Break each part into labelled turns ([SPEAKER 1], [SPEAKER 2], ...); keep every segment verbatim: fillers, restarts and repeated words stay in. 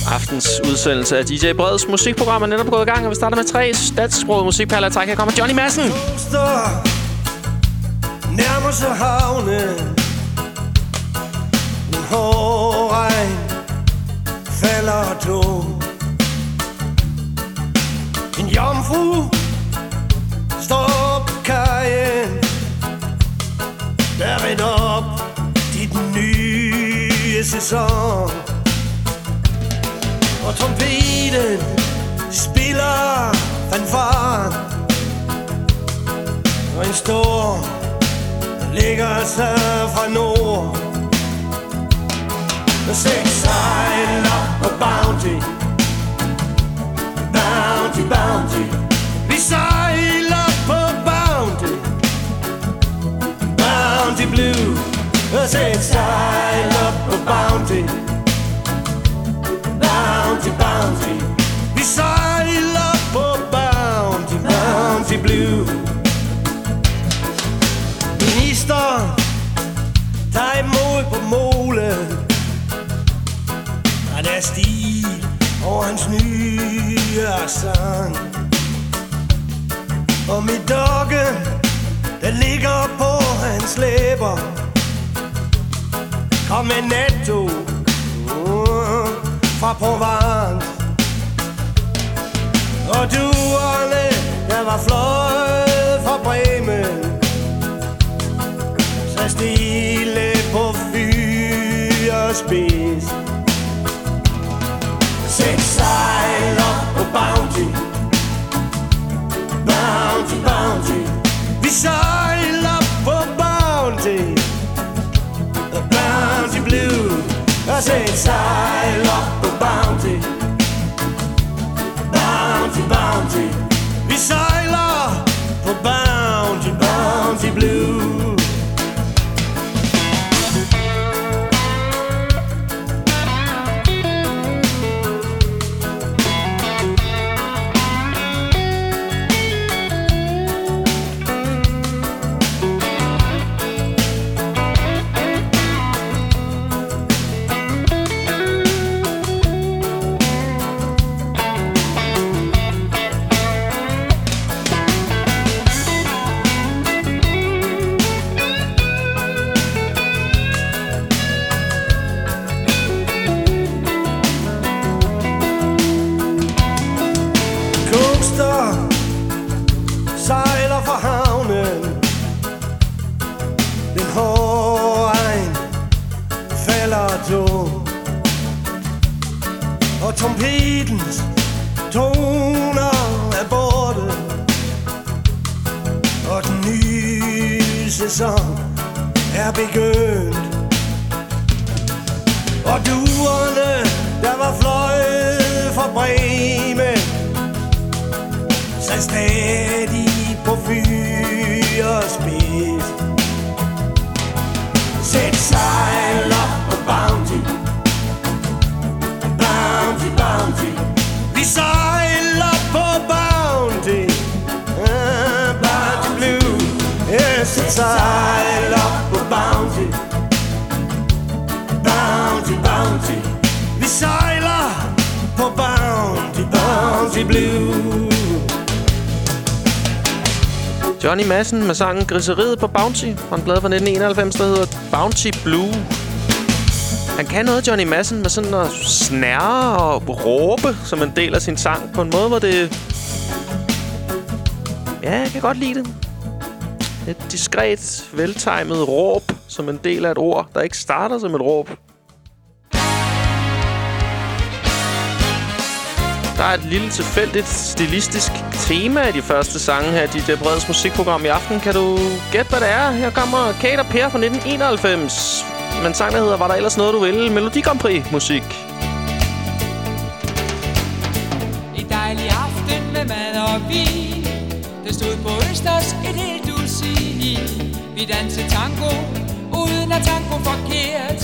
[SPEAKER 1] Aftens udsendelse af D J Breds musikprogram er netop gået i gang, og vi starter med tre dansksprogede musikperler. Tak, her kommer Johnny Madsen.
[SPEAKER 2] Nærmer sig havnen. En hård regn falder tung. En jomfru står på kajen. Der rinder op til den nye sæson. Og trompeten spiller fanfaren. Og en storm ligger sig fra nord. Og seks sejl op på Bounty. Bounty, Bounty. Vi sejler på Bounty. Bounty Blue. Og seks sejl op på Bounty. Bounty, Bounty. Vi sejler på Bounty, Bounty Blue. Ministeren tager imod på målet. Og der er stil over hans nye sang. Og mit dogge, der ligger på hans læber. Kom med netto uh, fra Provence. Og duerne, der var fløjet fra Bremen. Så stille på fyrspids. Sæt sejl op på Bounty. Bounty, Bounty. Vi sejler på Bounty. Bounty Blue. Og sæt sejl op på Bounty. Bounty, Bounty. Vi sejler på Bounty, Bounty Blue. Sejler fra havnen. Den hårde regn falder tung. Og trompetens toner er borte. Og den nye sæson er begyndt. Og duerne, der var fløjet fra Bremen, så stadig på fyrspids. Sæt sejl op på Bounty. Bounty, Bounty. Vi sejler på Bounty. uh, Bounty Blue. Yeah, sæt sejl op på Bounty. Bounty, Bounty. Vi sejler på Bounty, Bounty Blue.
[SPEAKER 1] Johnny Madsen med sangen Griseriet på Bounty fra en plade fra nitten enoghalvfems, der hedder Bounty Blue. Han kan noget, Johnny Madsen, med sådan at snærre og råbe som en del af sin sang på en måde, hvor det... Ja, jeg kan godt lide det. Et diskret, veltimet råb som en del af et ord, der ikke starter som et råb. Der er et lille tilfældigt stilistisk tema i de første sange her i D J Breds musikprogram i aften. Kan du gætte, hvad det er? Her kommer Kate og Per fra nitten enoghalvfems. Men sang, der hedder Var der ellers noget, du ville? Melodi Grand Prix musik.
[SPEAKER 3] En dejlig aften med mad og vin. Der stod på Østers et helt dusin. Vi dansede tango, uden at tango forkert.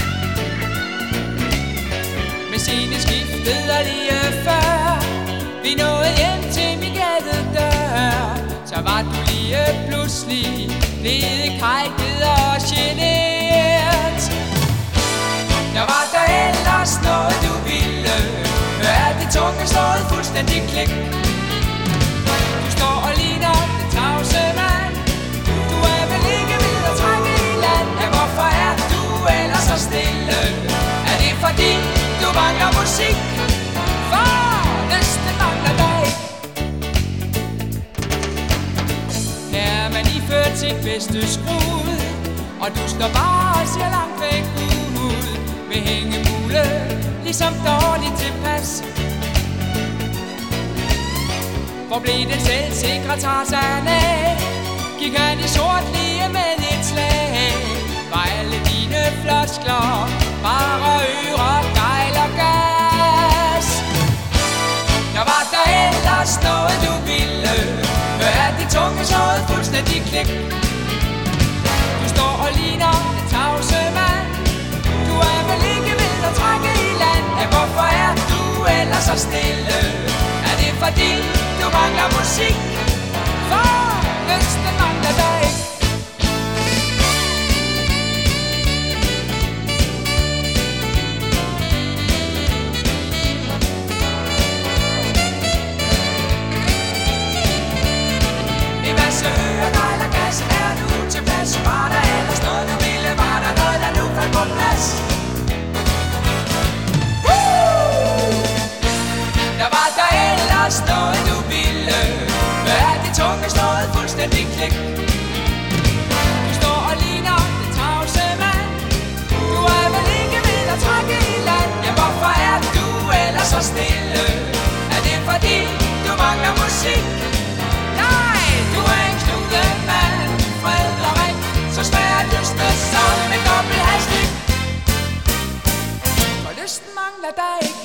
[SPEAKER 3] Med sine skiftede lige før vi nåede hjem til min gadedør. Så var du lige pludselig blevet krækket og genert. Der var der ellers noget du ville tunge slået fuldstændig klik. Du står og ligner den tavse mand. Du er vel ikke ved at trække i land. Ja, hvorfor er du ellers så stille? Er det fordi du mangler musik? For næsten mangler dig. Her er man iført sit bedste skrud, og du står bare og ser langt væk ud. Med hængemule, ligesom dårligt tilpas. Hvor blev den selvsikre Tarzan af? Gik han i sort lige med et slag? Var alle dine floskler bare ører, gejl og gas? Der var der ellers noget du ville, nu er de tunge slået fuldstændig klik. Du står og ligner den tavse mand. Du er vel ikke ved at trække i land. Ja, hvorfor er du ellers så stille? Er det fordi du mangler musik? For næsten mangler dig. En masse ører, gejl og gas. Er du tilpas? Var der ellers noget du ville? Var der noget der nu faldt på plads? Der var der ellers noget du ville. Nu er de tunge slået fuldstændig klik. Du står og ligner den tavse mand. Du er vel ikke ved at trække i land. Ja, hvorfor er du ellers så stille? Er det fordi du mangler musik? Nej, du er en knudemand. Frederik, så svær at løsne sammen med dobbelt hastig. For lysten mangler dig ikke.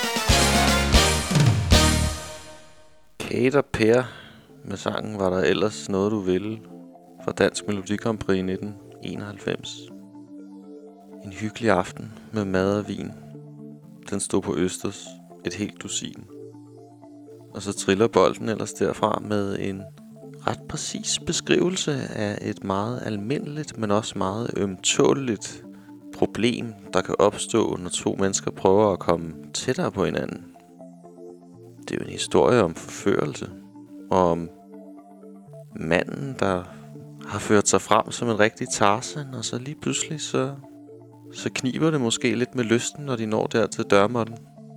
[SPEAKER 1] Kate og Per med sangen Var der ellers noget du ville fra Dansk Melodi Grand Prix i nitten enoghalvfems. En hyggelig aften med mad og vin. Den stod på Østers, et helt dusin. Og så triller bolden ellers derfra med en ret præcis beskrivelse af et meget almindeligt, men også meget ømtåleligt problem, der kan opstå, når to mennesker prøver at komme tættere på hinanden. Det er jo en historie om forførelse, og om manden, der har ført sig frem som en rigtig Tarzan, og så lige pludselig, så, så kniber det måske lidt med lysten, når de når der til dørmåtten.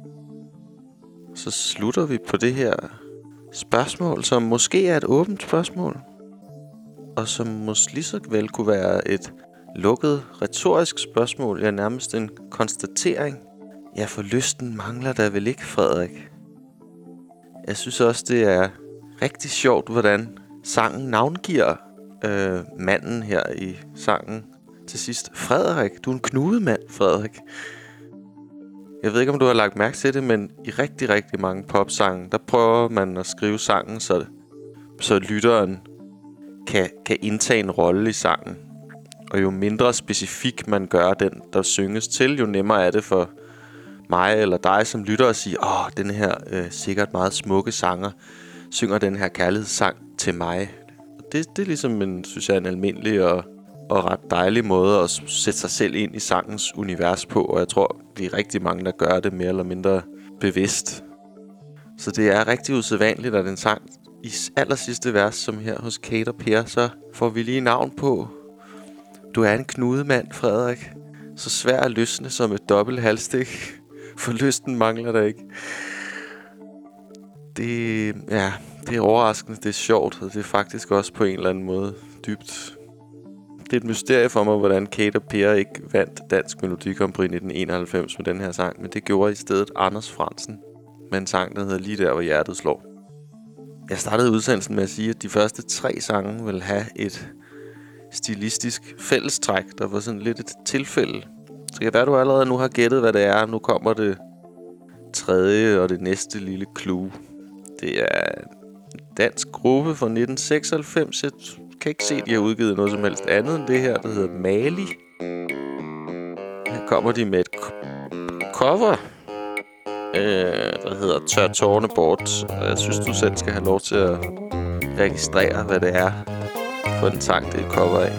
[SPEAKER 1] Så slutter vi på det her spørgsmål, som måske er et åbent spørgsmål, og som måske lige så vel kunne være et lukket, retorisk spørgsmål, ja, nærmest en konstatering. Ja, for lysten mangler der vel ikke, Frederik? Jeg synes også, det er rigtig sjovt, hvordan sangen navngiver øh, manden her i sangen til sidst. Frederik, du er en knudemand, Frederik. Jeg ved ikke, om du har lagt mærke til det, men i rigtig, rigtig mange popsange, der prøver man at skrive sangen, så, så lytteren kan, kan indtage en rolle i sangen. Og jo mindre specifik man gør den, der synges til, jo nemmere er det for mig eller dig som lytter at sige, åh, den her øh, sikkert meget smukke sanger synger den her kærlighedssang til mig. Det, det er ligesom en, synes jeg, en almindelig og, og ret dejlig måde at sætte sig selv ind i sangens univers på, og jeg tror, vi er rigtig mange, der gør det mere eller mindre bevidst. Så det er rigtig usædvanligt, at en sang i aller sidste vers, som her hos Kate og Per, så får vi lige navn på. Du er en knudemand, Frederik. Så svær at løsne som et dobbelt halsstik. For lysten mangler der ikke. Det, ja, det er overraskende, det er sjovt, og det er faktisk også på en eller anden måde dybt. Det er et mysterie for mig, hvordan Kate og Per ikke vandt Dansk Melodi Grand Prix i nitten enoghalvfems med den her sang, men det gjorde i stedet Anders Frandsen med en sang, der hedder Lige der, hvor hjertet slår. Jeg startede udsendelsen med at sige, at de første tre sange vil have et stilistisk fællestræk, der var sådan lidt et tilfælde. Så kan være, du allerede nu har gættet, hvad det er. Nu kommer det tredje og det næste lille clue. Det er en dansk gruppe fra nitten seksoghalvfems. Jeg kan ikke se, at de har udgivet noget som helst andet end det her, der hedder Mali. Her kommer de med et cover, øh, der hedder Tør tårne bort. Og jeg synes, du selv skal have lov til at registrere, hvad det er for en sang, det er et cover af.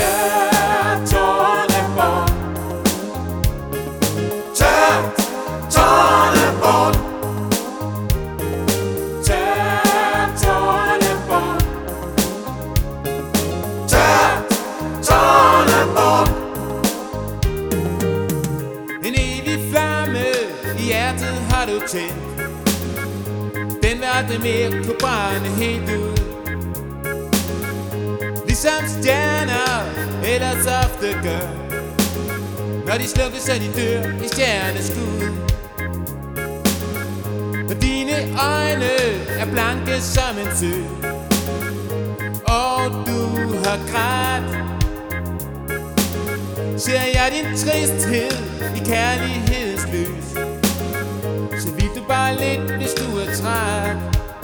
[SPEAKER 2] Tør tårne bort. Tør
[SPEAKER 4] tændt. Den verden mere kunne brænde helt ud. Ligesom stjerner ellers ofte gør, når de slukker, så de dør i stjerneskud. For dine øjne er blanke som en sø, og du har grædt. Ser jeg din tristhed i kærlighedens lys, så vil du bare lidt, hvis du er træt.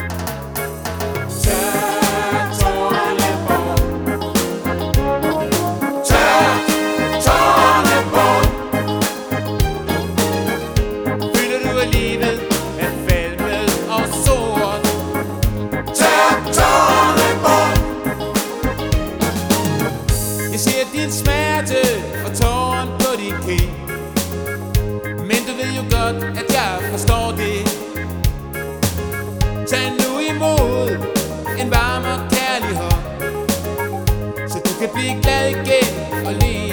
[SPEAKER 4] Tør tårerne bort, tør tårerne bort. Føler du at livet er falmet og sort? Tør tårerne bort. Jeg ser din smerte og tåren på din kind, men du ved jo godt, at jeg forstår det. Tag nu imod en varm og kærlig hånd, så du kan blive glad igen og le.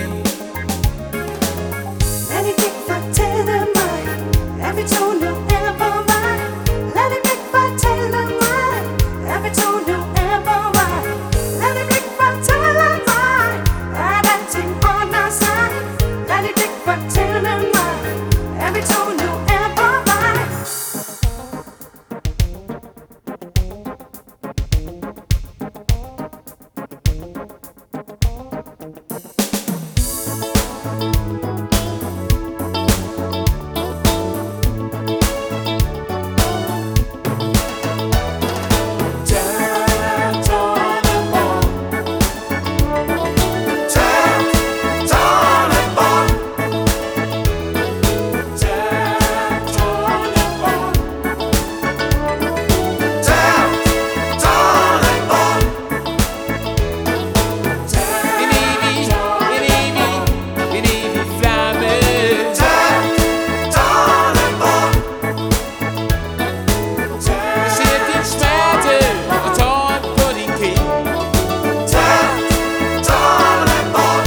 [SPEAKER 5] Lad dit blik fortælle mig, at vi to nu er på vej. Lad dit blik fortælle mig, at vi to nu er på vej. Lad dit blik fortælle mig, at alting ordner sig. Lad dit blik fortælle mig, at vi to nu er på vej.
[SPEAKER 4] Tør tårerne bort, tør tårerne bort, tør tårerne bort, tør tårerne bort. En evig, en evig, en evig flamme. Tør tårerne bort. Jeg ser din smerte og tåren på din kind. Tør tårerne bort.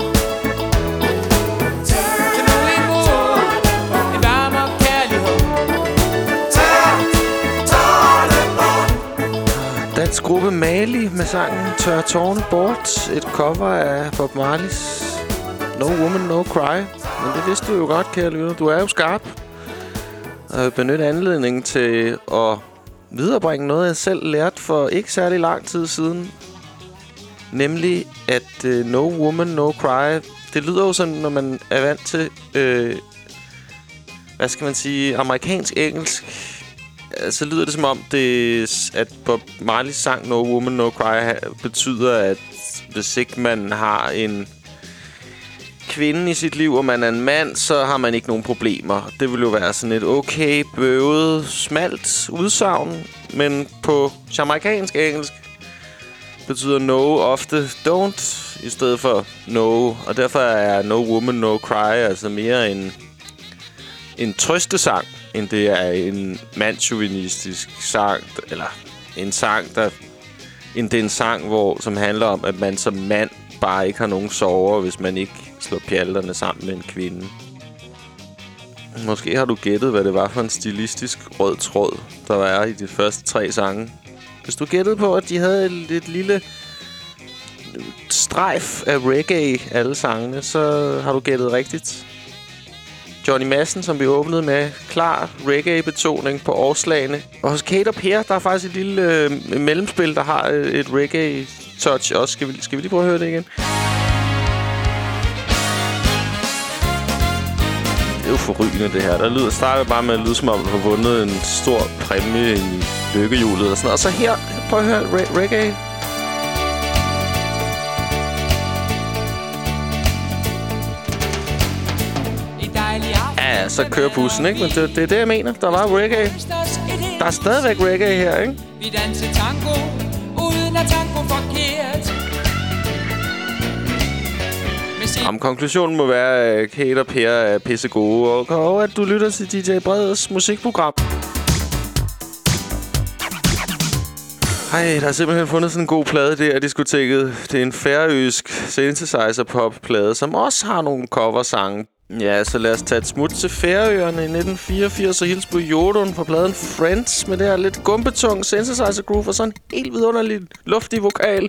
[SPEAKER 4] Tag nu imod en varm og kærlig hånd. Tør tårerne bort.
[SPEAKER 1] Dansk gruppe Mali med sangen Tør tårne bort. Et cover af Bob Marleys No Woman, No Cry. Men det vidste du jo godt, kære lytter. Du er jo skarp. Og benyt anledningen til at viderebringe noget, jeg selv lærte for ikke særlig lang tid siden. Nemlig, at uh, No Woman, No Cry, det lyder jo sådan, når man er vant til, øh, hvad skal man sige, amerikansk-engelsk. Så lyder det som om, det, at Bob Marleys sang No Woman, No Cry betyder, at hvis ikke man har en kvinde i sit liv, og man er en mand, så har man ikke nogen problemer. Det vil jo være sådan et okay, bøvet, smalt udsagn, men på jamaicansk engelsk betyder no ofte don't i stedet for no, og derfor er No Woman, No Cry altså mere en, en trøstesang, end det er en mandsjuvenistisk sang, eller en sang, der end det er en sang, hvor, som handler om, at man som mand bare ikke har nogen sorger, hvis man ikke slår pjalterne sammen med en kvinde. Måske har du gættet, hvad det var for en stilistisk rød tråd, der var i de første tre sange. Hvis du gættede på, at de havde et, et lille strejf af reggae, alle sangene, så har du gættet rigtigt. Johnny Madsen, som vi åbnede med, klar reggae-betoning på årslagene. Og hos Kate og Per, der er faktisk et lille øh, mellemspil, der har øh, et reggae-touch også. Skal vi, skal vi lige prøve at høre det igen? Det er jo forrygende, det her. Der lyder, starter bare med at lyde, som om du har vundet en stor præmie i lykkehjulet og sådan noget. Og så her, prøv at høre re- reggae. Ja, så kører bussen, ikke? Men det, det er det, jeg mener. Der var reggae. Der er stadigvæk reggae her, ikke?
[SPEAKER 3] Vi danser tango, uden at tango forkert.
[SPEAKER 1] Om konklusionen må være, at Kate og Per er pissegode, og, og at du lytter til D J Breds musikprogram. Hej, der er simpelthen fundet sådan en god plade der i diskoteket. Det er en færøsk synthesizer-pop-plade, som også har nogle coversange Ja, så lad os tage et smut til Færøerne i nitten fireogfirs og hilse på Jodun fra pladen Friends med det her lidt gumpetung synthesizer groove og sådan en helt vidunderlig luftig vokal.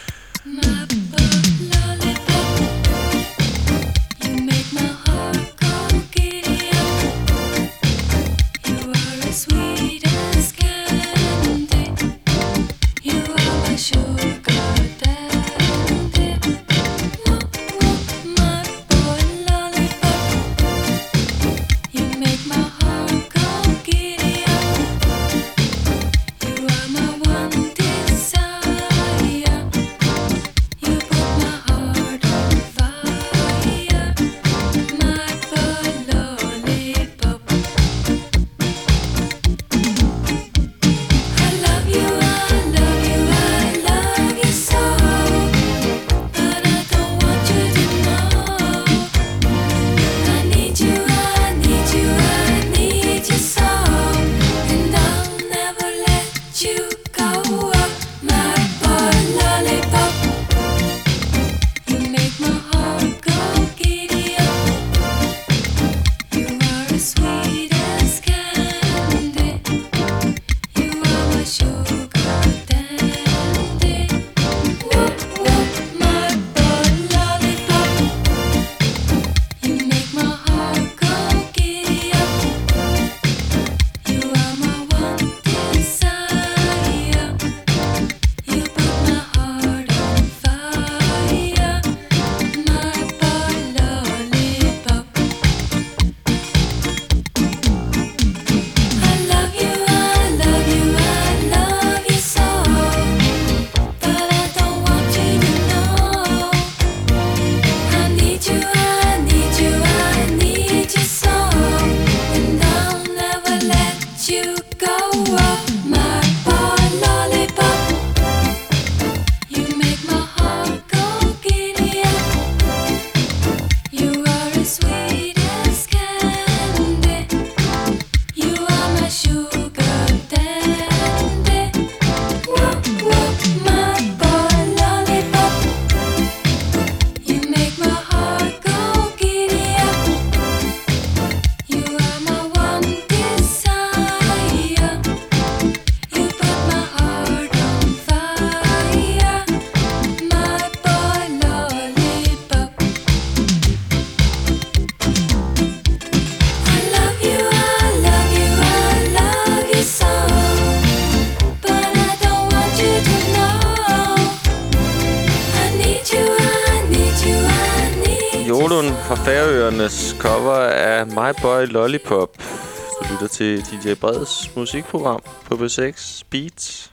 [SPEAKER 1] Færøernes cover af My Boy Lollipop. Du lytter til D J Breds musikprogram på B seks Beats.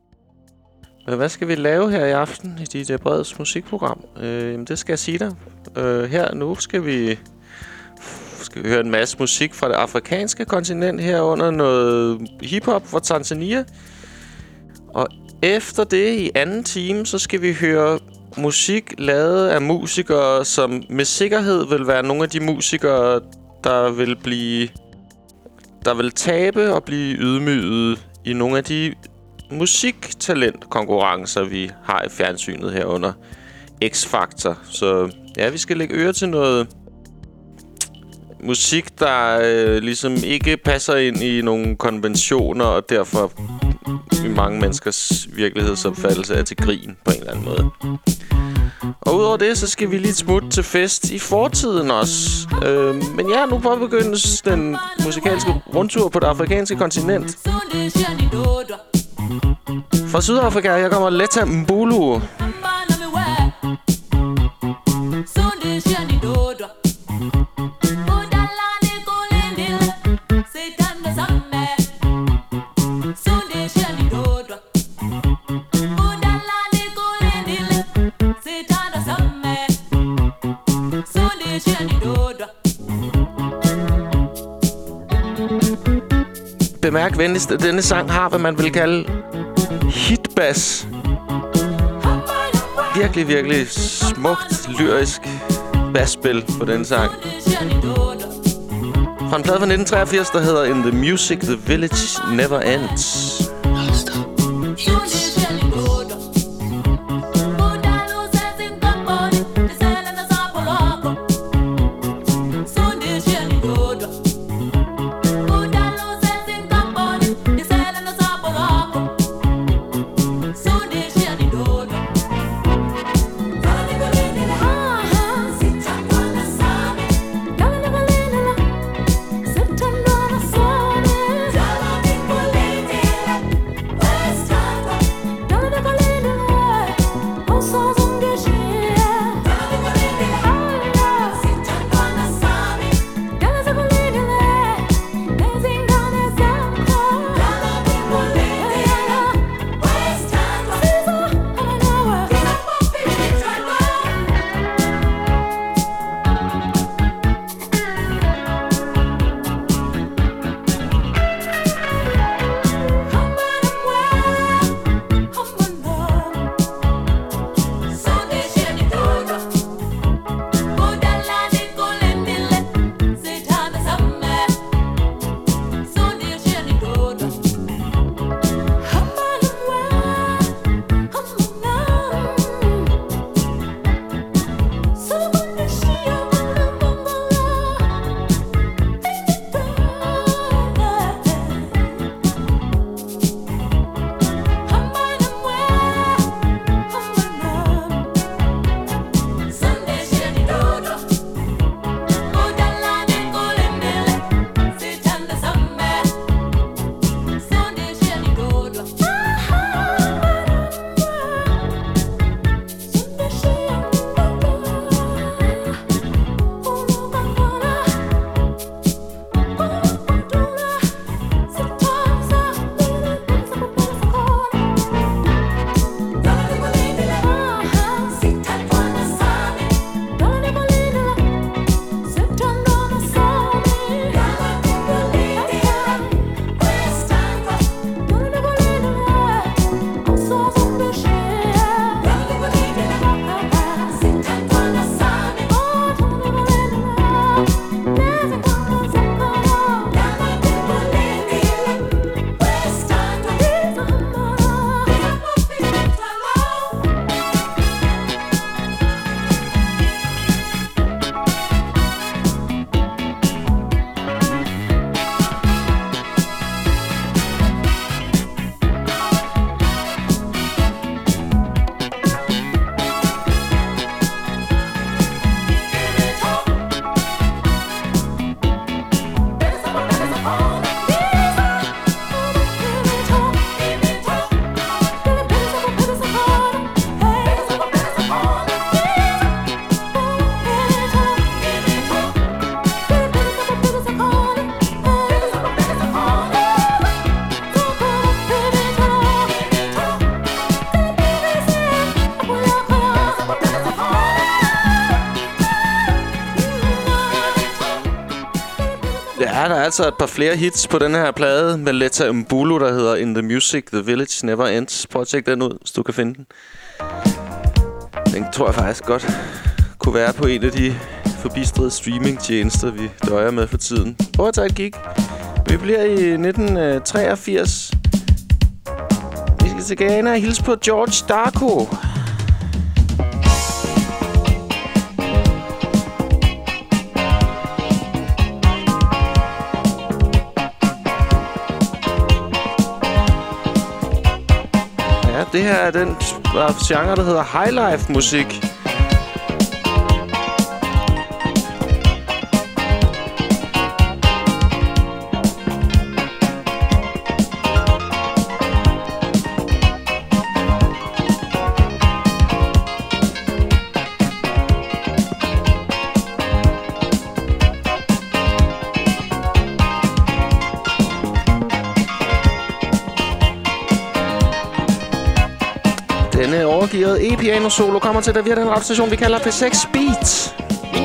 [SPEAKER 1] Men hvad skal vi lave her i aften i D J Breds musikprogram? Øh, jamen det skal jeg sige dig. Øh, her nu skal vi, skal vi høre en masse musik fra det afrikanske kontinent, herunder noget hiphop fra Tanzania. Og efter det i anden time, så skal vi høre musik lavet af musikere, som med sikkerhed vil være nogle af de musikere, der vil blive, der vil tabe og blive ydmyget i nogle af de musiktalentkonkurrencer, vi har i fjernsynet herunder X-Factor. Så ja, vi skal lægge øre til noget musik, der øh, ligesom ikke passer ind i nogle konventioner, og derfor i mange menneskers virkelighedsopfattelse er til grin på en eller anden måde. Og udover det, så skal vi lige smutte til fest i fortiden også. Øh, men ja, nu påbegyndes den musikalske rundtur på det afrikanske kontinent. Fra Sydafrika, her kommer Letta Mbulu. Bemærk venligst, at denne sang har, hvad man vil kalde hitbass. Virkelig, virkelig smukt, lyrisk basspil på den sang. Fra en plade fra nitten treogfirs, der hedder In the Music, the Village Never Ends.
[SPEAKER 6] So
[SPEAKER 1] Ja, der er altså et par flere hits på den her plade med Letta Mbulu, der hedder In the Music, The Village Never Ends. Prøv at tjekke den ud, hvis du kan finde den. Den tror jeg faktisk godt kunne være på en af de forbistrede streamingtjenester, vi døjer med for tiden. Prøv at tage et kig. Vi bliver i nitten treogfirs. Vi skal til Ghana og hilse på George Darko. Ja, det her er den genre, der hedder highlife-musik. Denne overgivet e-piano-solo kommer til, da vi har den radiostation, vi kalder P seks Beat.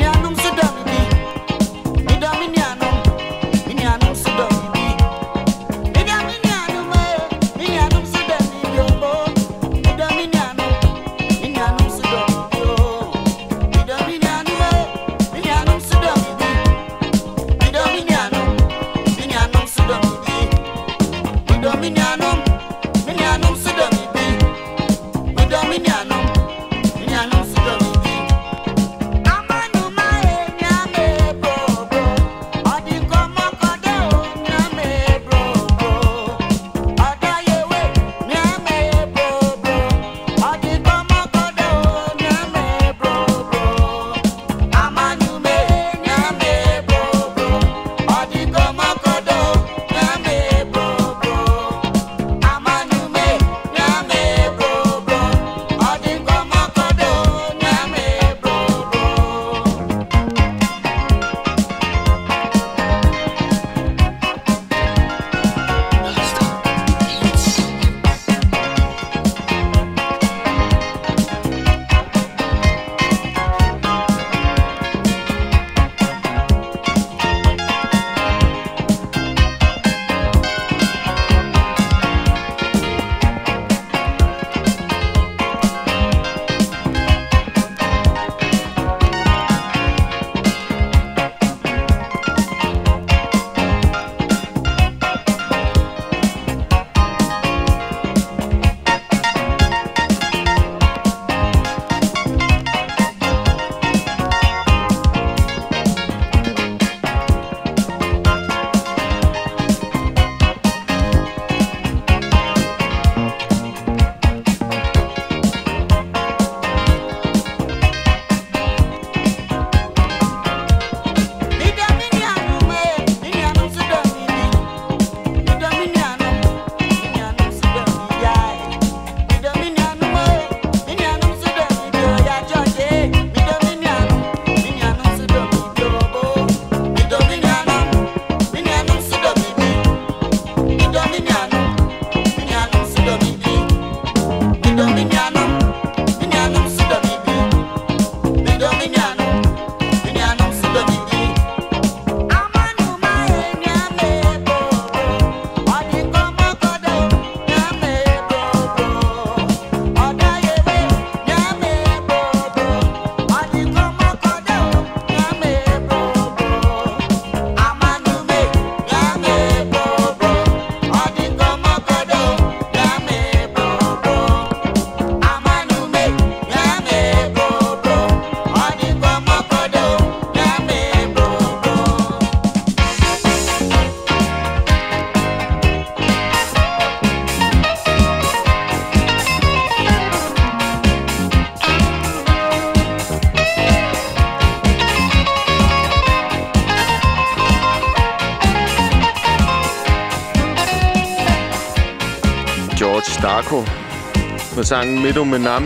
[SPEAKER 1] Darko med sangen Medo Menam.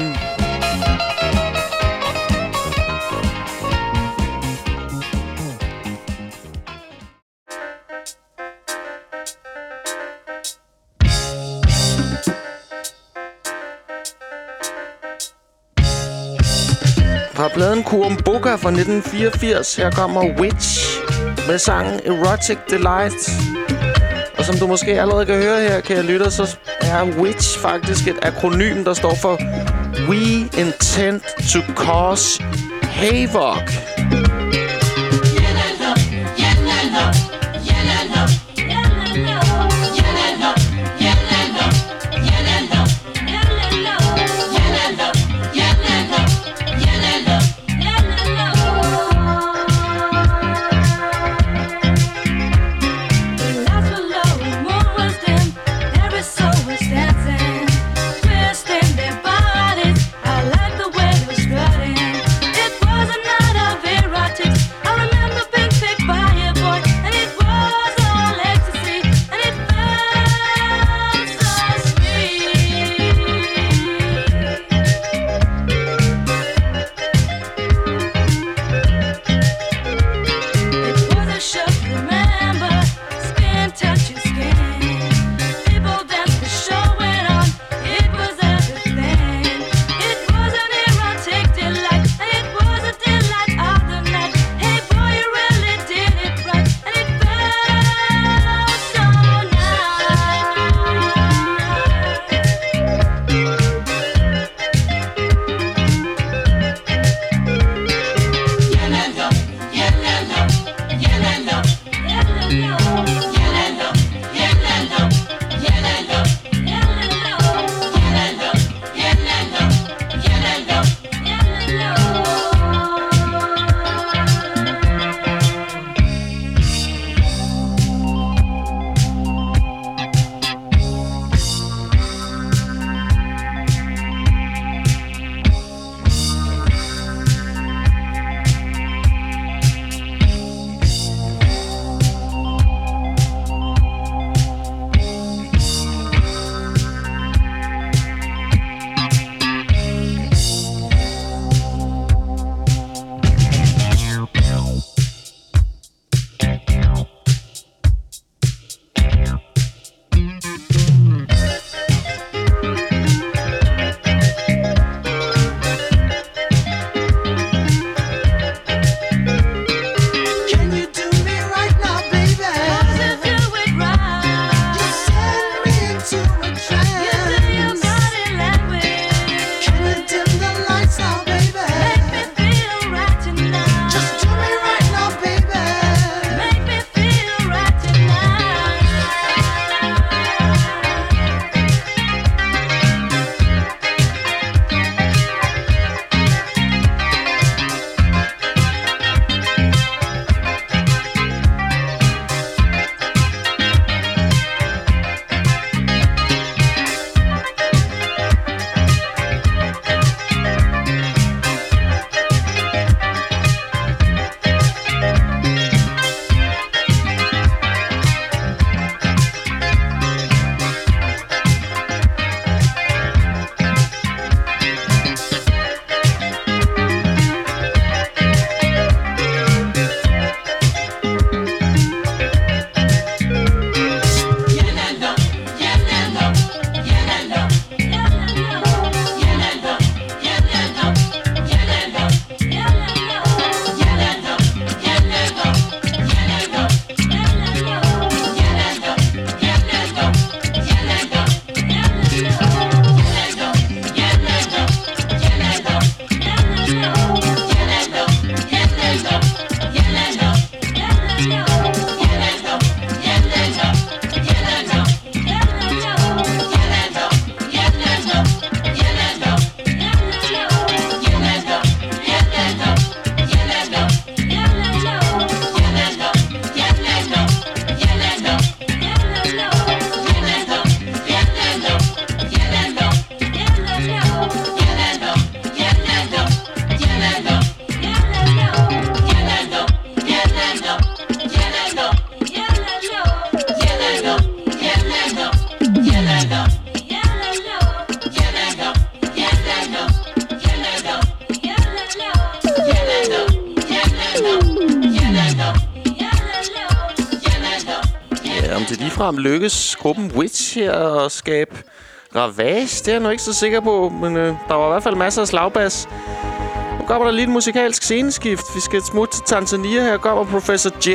[SPEAKER 1] Fra pladen Kurumbuka fra nitten fireogfirs, her kommer Witch. med sangen Erotic Delight. Og som du måske allerede kan høre her, kan jeg lytte, så er Witch faktisk et akronym, der står for We Intend to Cause Havoc. ligefrem lykkes gruppen Witch her at skabe ravage. Det er jeg nu ikke så sikker på, men øh, der var i hvert fald masser af slagbas Nu kommer der lige et musikalsk sceneskift. Vi skal smutte til Tanzania. Her kommer Professor J.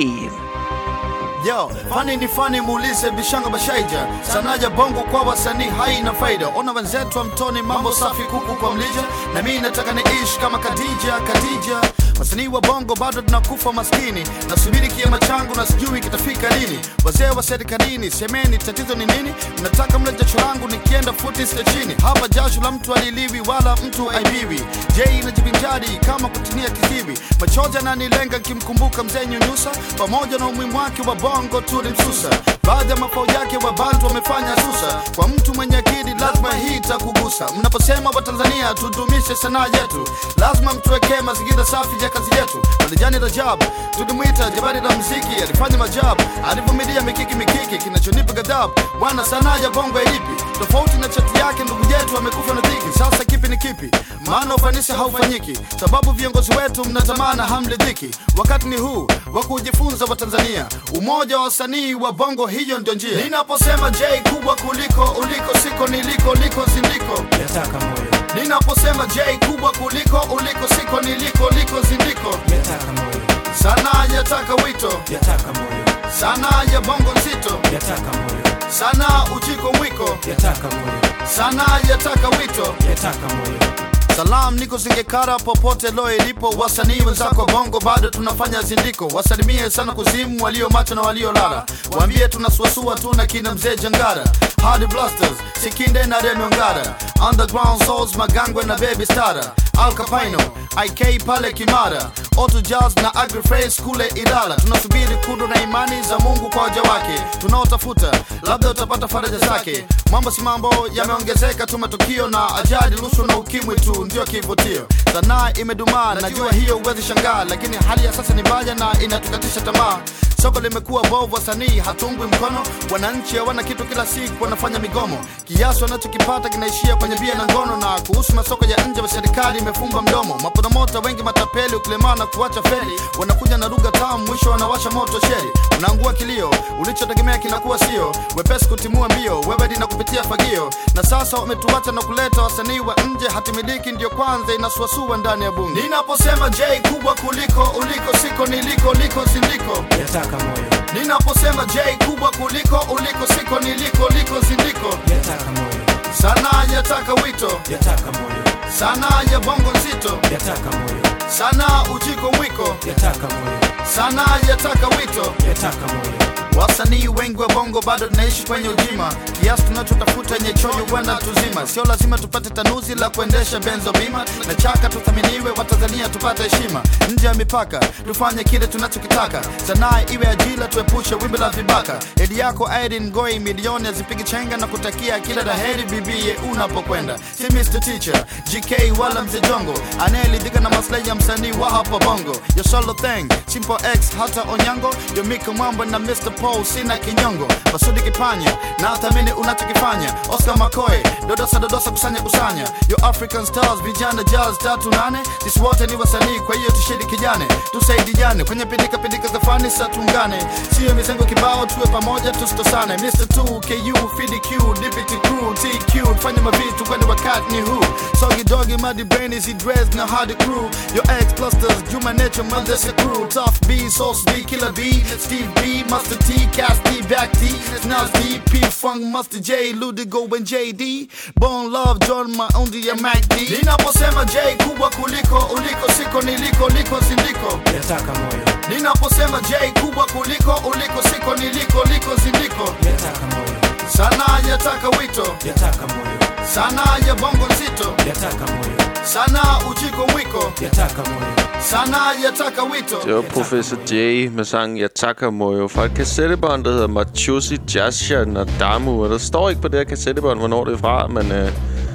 [SPEAKER 6] Yo, fani ni fani muulize bishanga bashaija. Sanaja bongo kwa wasanii haina faida. Ona wenzetu wa mtoni mambo safi kuku kwa mlija. Na mimi nataka niishi kama Khadija, Khadija. Wasanii wa bongo bado tunakufa maskini. Nasubiri kiama changu na sijui kitafika lini. Wazee wa serikalini, semeni tatizo ni nini? Mnataka mle jasho langu nikienda futi sita chini. Hapa jasho la mtu aliliwi wala mtu aibiwi. J inajivinjari kama kutinia kiziwi. Machozi yananilenga nikimkumbuka mzee Nyunyusa. Pamoja na umuhimu wake wa bongo tulimsusa. Baadhi ya mafao yake wa bantu wamefanya susa. Kwa mtu mwenye akili lazima hii itakugusa. Mnaposema wa Tanzania tudumishe sanaa yetu, lazima mtuwekee mazingira safi ya kazi yetu. Malijani Rajab tulimuita jabari la muziki, alifanya majabu, alivumilia mikiki mikiki. Kinachonipa ghadhabu, bwana sanaa ya bongo ilipi? Tofauti na chati yake ndugu yetu amekufa na dhiki. Sasa kipi ni kipi? Maana ufanisi haufanyiki, sababu viongozi wetu mnatamana hamridhiki. Wakati ni huu wa kujifunza wa Tanzania, umoja wa wasanii wa bongo, hiyo ndio njia. Ninaposema J kubwa kuliko uliko, siko niliko, liko zindiko yataka moyo. Ninaposema J kubwa kuliko uliko, siko niliko, liko zindiko yataka moyo. Sanaa yataka wito yataka moyo. Sanaa ya bongo nzito yataka moyo. Sanaa ujiko mwiko yataka moyo. Sanaa yataka wito yataka moyo. Salam niko Singekara popote loe ilipo. Wasanii wenzako bongo bado tunafanya zindiko. Wasalimie sana kuzimu walio macho na walio lala. Waambie tunasuasua tu na kina mzee Jangara. Hardy Blasters, Sikinde na Remy Ongara. Underground Souls, Magangwe na Baby Stara. Al Capino, I K pale Kimara. Auto Jazz na Agriphrase kule Ilala. Tunasubiri kudu na imani za Mungu kwa waja wake. Tunaotafuta, labda utapata faraja zake. Mambo si mambo yameongezeka tu, matukio na ajali, rushwa na ukimwi tu ndio kivutio. Sanaa imedumaa, najua hiyo uwezi shangaa, lakini hali ya sasa ni mbaya na inatukatisha tamaa. Soko limekuwa bovu, wasanii hatungwi mkono. Wananchi hawana kitu, kila siku wanafanya migomo. Kiasi wanachokipata kinaishia kwenye bia na ngono. Na kuhusu masoko ya nje, serikali imefumba mdomo. Maporomota wengi matapeli, ukilemaa na kuacha feli. Wanakuja na lugha tamu, mwisho wanawasha moto sheri. Unaangua kilio, ulichotegemea kinakuwa sio. Wepesi kutimua mbio, webedi na kupitia fagio. Na sasa wametuacha na kuleta wasanii wa nje. Hatimiliki ndio kwanza inasuasua ndani ya bunge. Ninaposema J kubwa kuliko uliko, siko niliko, liko zindiko yataka moyo. Ninaposema J kubwa kuliko uliko, siko niliko, liko zindiko yataka moyo. Sanaa yataka wito yataka moyo. Sanaa ya bongo nzito yataka moyo. Sanaa ujiko mwiko yataka moyo. Sanaa yataka wito yataka moyo. Wasanii wengi wa bongo bado tunaishi kwenye ujima. Kiasi tunachotafuta yenye choyo wenda tuzima. Sio lazima tupate tanuzi la kuendesha benzo bima. Na chaka tuthaminiwe, wa Tanzania tupate heshima. Nje ya mipaka tufanye kile tunachokitaka. Sanaa iwe ajira, tuepushe wimbi la vibaka. Edi yako Irene Ngoi milioni azipigi chenga na kutakia kila laheri bibie unapokwenda. Si mister Teacher, G K wala mzee Jongo, anayelidhika na maslahi ya msanii wa hapa bongo. Your solo thing, Simple X hata Onyango. Yo Miko Mwamba na mister Paul sina kinyongo. Masudi Kipanya na thamini unachokifanya. Oscar Makoe, dodosa dodosa kusanya kusanya. Yo African Stars, vijana jazz tatu nane. Sisi wote ni wasanii, kwa hiyo tushirikiane, tusaidiane kwenye pindika pindika za fani, sa tuungane. Sio mizengo kibao, tuwe pamoja tusitosane. mister two K U, Fidi Q, Liberty Crew, T Q, fanya mavitu kwani wakati ni huu. Soggy Doggy, Muddy Brain, Easy Dress na Hardy Crew. Yo X Clusters, Juma Nature, Mandesa Crew. Tough B, Sauce B, Killer B, Steve B, Master T, Cass D, Back D, Snaz D, P, Funk, Master J, Ludigo and J D. Bone Love, John Maundi ya Mac D. Ninaposema J kubwa kuliko uliko, siko niliko, liko zindiko yataka moyo. Ninaposema J kubwa kuliko uliko, siko niliko, liko zindiko yataka moyo. Sanaa yataka wito yataka moyo. Sanaa ya bongo nzito yataka moyo. Sanaa ujiko mwiko yataka moyo. Sanaa yataka wito.
[SPEAKER 1] Det var Professor J med sangen Yataka Moyo fra et kassettebånd, der hedder Machusi Jasha Nadamu. Og der står ikke på det her kassettebånd, hvornår det er fra, men øh,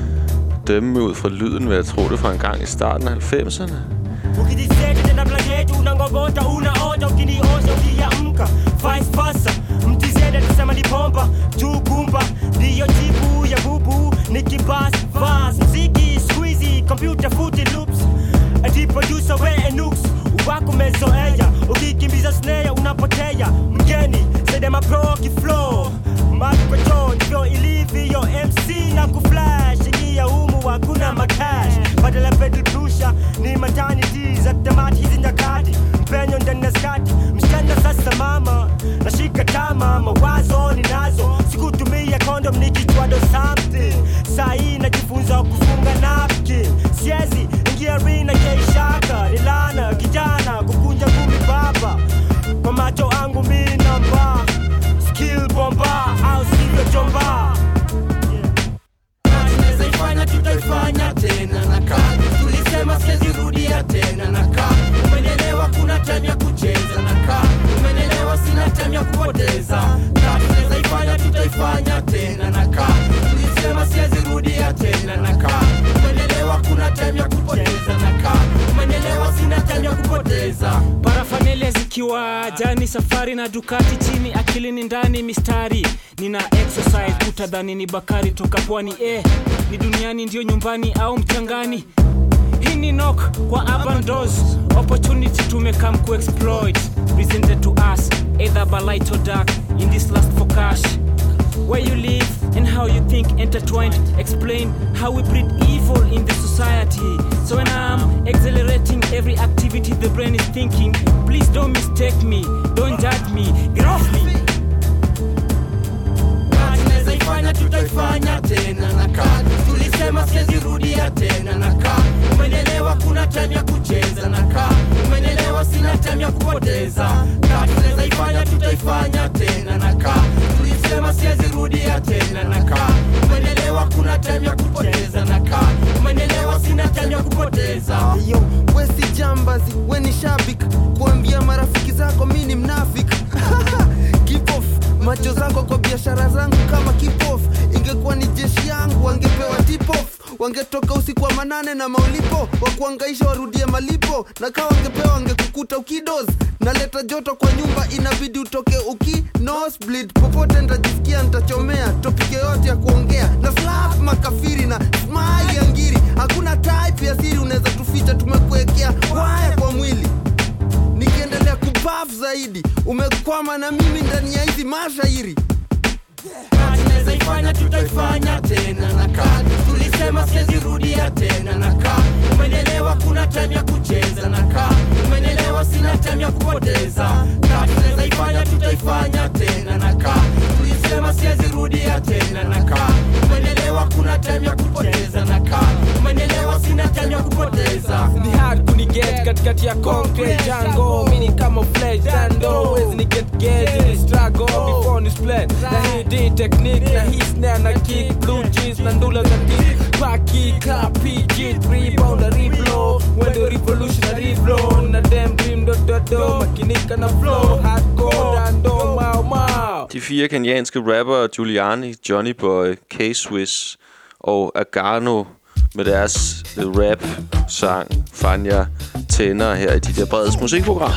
[SPEAKER 1] dømme ud fra lyden, vil jeg tro det fra en gang i starten af halvfemserne.
[SPEAKER 7] Ukijiseti tena planetu unangogota unaota ukiniosha ukiamka vice versa mtizede tusema ni bomba juu kumba ndiyo jibu ya bubu nikibas fast mziki squeezy computer footy loops adi producer we enux wako mezoea ukikimbiza snare unapotea mgeni sede mapro kiflow Marco ndivyo ilivyo M C na kuflash ingia humu hakuna makash badala pedal pusha ni maternity za tamati hizi nyakati mpenyo ndani ya skati msichana sasa mama nashika tama mawazo ninazo sikutumia condom nikichwado something sahi najifunza kufunga napkin siezi ingia rina keishaka ilana kijana kukunja ngumi baba kwa macho angu mi namba skill bomba au sivyo jomba tunaweza ifanya tutaifanya tena na kaa tulisema siwezi rudia tena na kaa umenelewa kuna time ya kucheza na kaa umenelewa sina time ya kupoteza kaa tunaweza ifanya tutaifanya tena na kaa tulisema siwezi rudia tena na kaa umenelewa kuna time ya kupoteza na kaa umenelewa sina time ya kupoteza
[SPEAKER 8] paraphernalia zikiwa jani safari na Ducati chini akilini ndani mistari nina exercise utadhani ni Bakari toka pwani eh ni duniani ndio nyumbani au mchangani hii ni knock kwa urban doors opportunity tumekam ku exploit presented to us either by light or dark in this last for cash where you live and how you think intertwined explain how we breed evil in the society so when I'm accelerating every activity the brain is thinking please don't mistake me don't judge me get off me
[SPEAKER 7] tunaweza ifanya tutaifanya tena na kaa tulisema siwezi rudia tena na kaa umenelewa kuna time ya kucheza na kaa umenelewa sina time ya kupoteza kaa tunaweza ifanya tutaifanya tena na kaa tulisema siwezi rudia tena na kaa umenelewa kuna time ya kupoteza na kaa umenelewa sina time ya kupoteza
[SPEAKER 9] yo we si jambazi we ni shabik kuambia marafiki zako mimi ni mnafik keep off macho zako kwa biashara zangu kama keep off ingekuwa ni jeshi yangu wangepewa tip off wangetoka usiku wa manane na maulipo wa kuangaisha warudie malipo na kama wangepewa wangekukuta ukidoz naleta joto kwa nyumba inabidi utoke uki nosebleed popote nitajisikia nitachomea topic yote ya kuongea na slap makafiri na smile ya ngiri hakuna type ya siri unaweza tuficha tumekuwekea waya kwa mwili nikiendelea kubaf zaidi umekwama na mimi ndani ya hizi mashairi
[SPEAKER 7] tunaweza ifanya tutaifanya tena na kaa tulisema siwezi rudia tena na kaa umenelewa kuna time ya kucheza na kaa umenelewa sina time ya kupoteza kaa tunaweza ifanya tutaifanya tena na kaa tulisema siwezi rudia tena na kaa umenelewa kuna time ya kupoteza na kaa umenelewa sina time ya kupoteza
[SPEAKER 10] ni hard kuniget katikati ya concrete jungle mini kama flesh dando wezi ni get get in struggle before ni split na hii di technique na hii snare na kick blue jeans na ndula za dick paki clappy G three bounder reblow when the revolutionary flow na dem dream do do do makinika na flow hardcore dando mau mau
[SPEAKER 1] De fire kenyanske rapper Giuliani, Johnny Boy, K-Swiss og Agano med deres rap-sang Fanya tænder her i dit Breds musikprogram.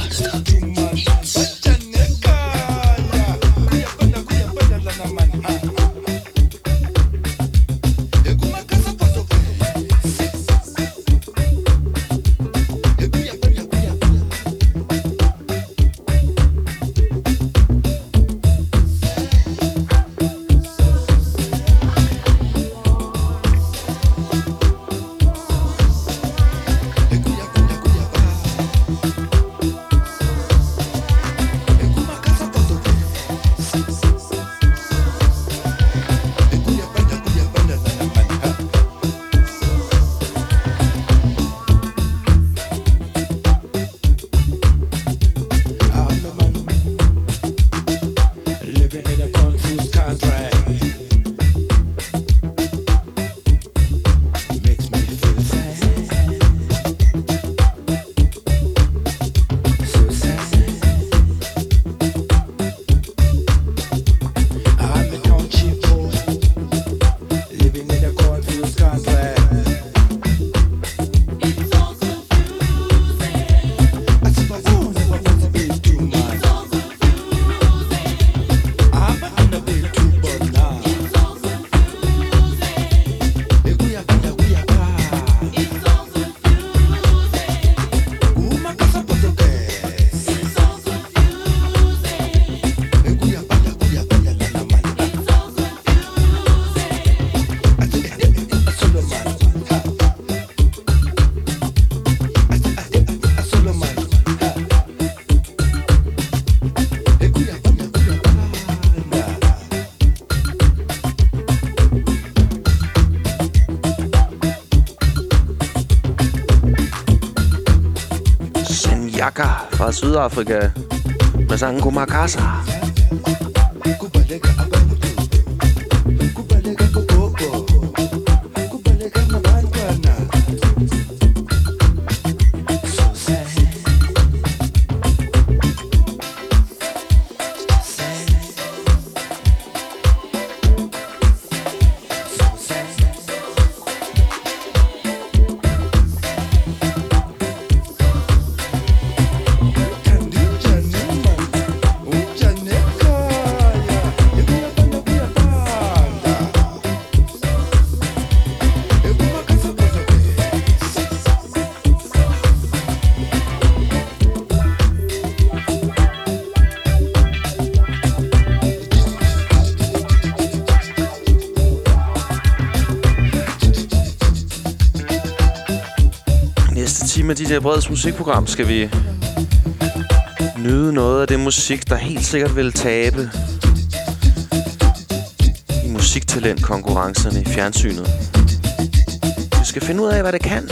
[SPEAKER 1] fra Sydafrika med sangen Kumakasa. Med D J Breds musikprogram skal vi nyde noget af det musik, der helt sikkert vil tabe i musiktalentkonkurrencerne i fjernsynet. Vi skal finde ud af, hvad det kan.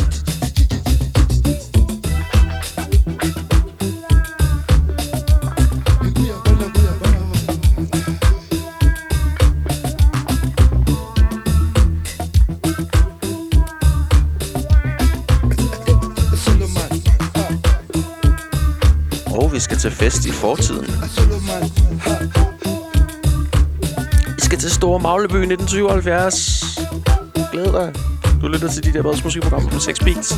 [SPEAKER 1] Vi skal til fest i fortiden. Vi skal til Store Magleby nitten syvoghalvfjerds. Glæd dig. Du lytter til D J Breds musikprogram på seks Beats.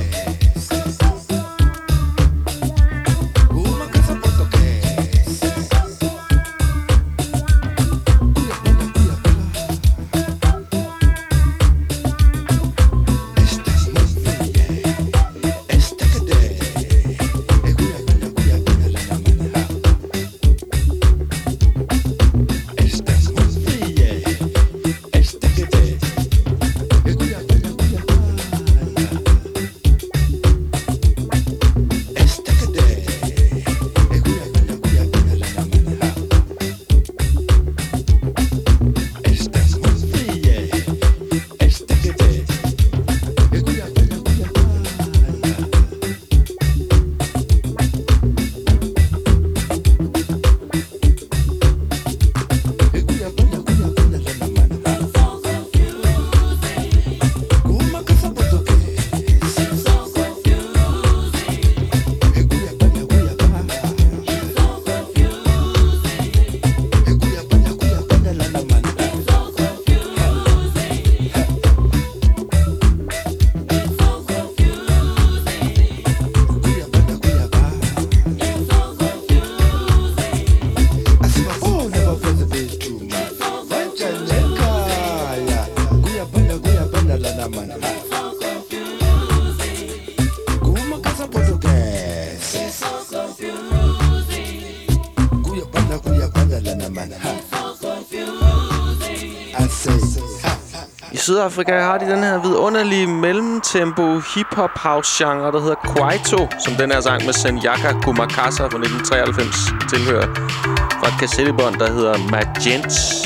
[SPEAKER 1] Sydafrika har de den her vidunderlige mellemtempo hip-hop house genre, der hedder Kwaito, som den her sang med Senyaka Kumakasa fra nitten treoghalvfems tilhører, fra et kassettebånd, der hedder Magents.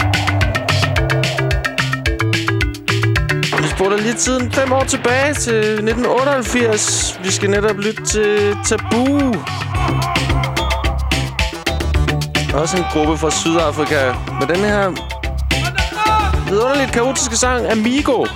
[SPEAKER 1] Vi spoler lige tiden fem år tilbage til nitten otteoghalvfirs. Vi skal netop lytte til Taboo. Også en gruppe fra Sydafrika med den her vidunderligt kaotiske sang Amigo.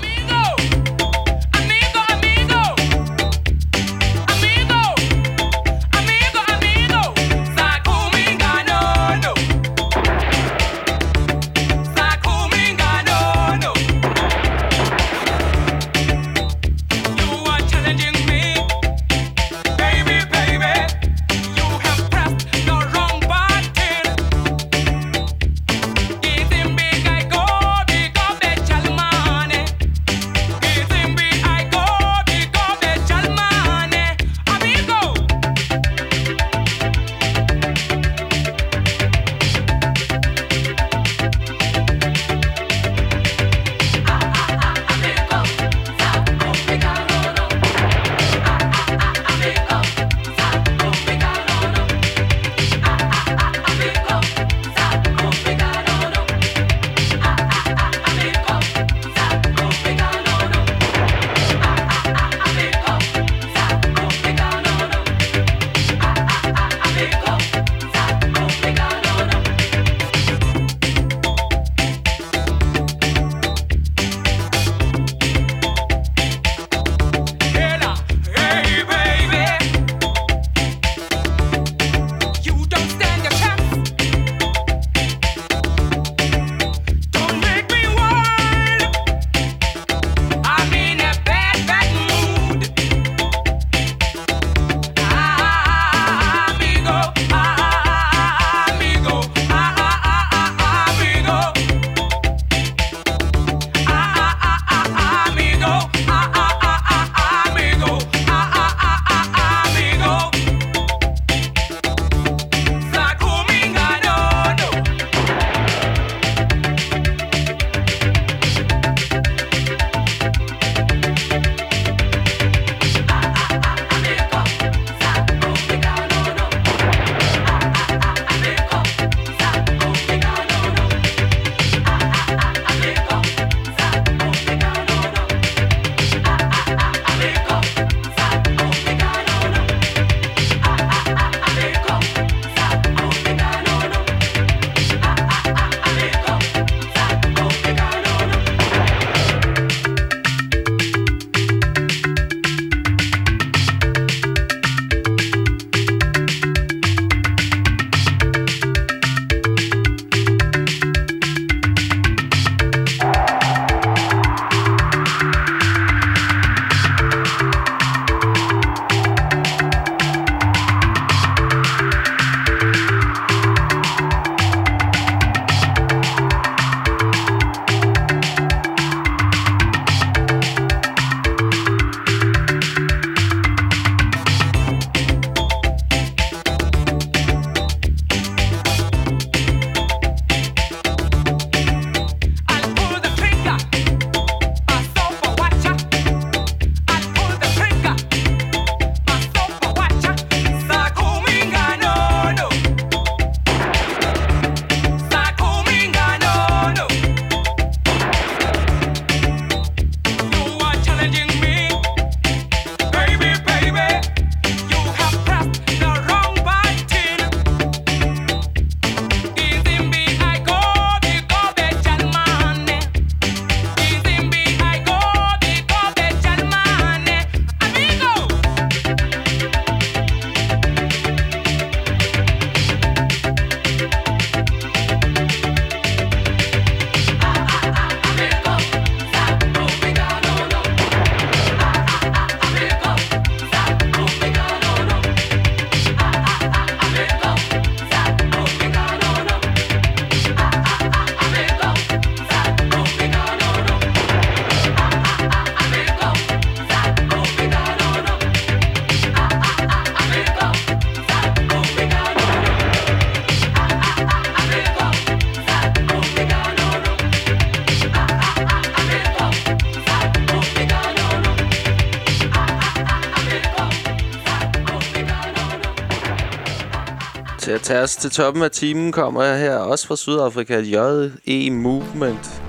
[SPEAKER 1] Til at tage os til toppen af timen kommer jeg her også fra Sydafrika, J E Movement.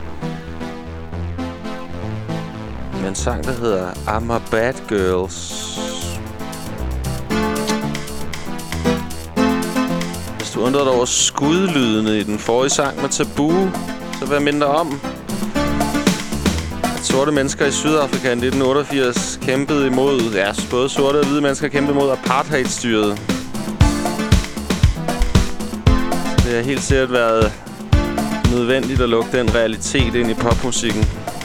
[SPEAKER 1] Med en sang, der hedder I'm a Bad Girls. Hvis du undrer dig over skudlydene i den forrige sang med Tabu, så vil jeg minde dig om, at sorte mennesker i Sydafrika i nitten otteogfirs kæmpede imod, ja, både sorte og hvide mennesker kæmpede imod apartheidstyret. Det har helt sikkert været nødvendigt at lukke den realitet ind i popmusikken.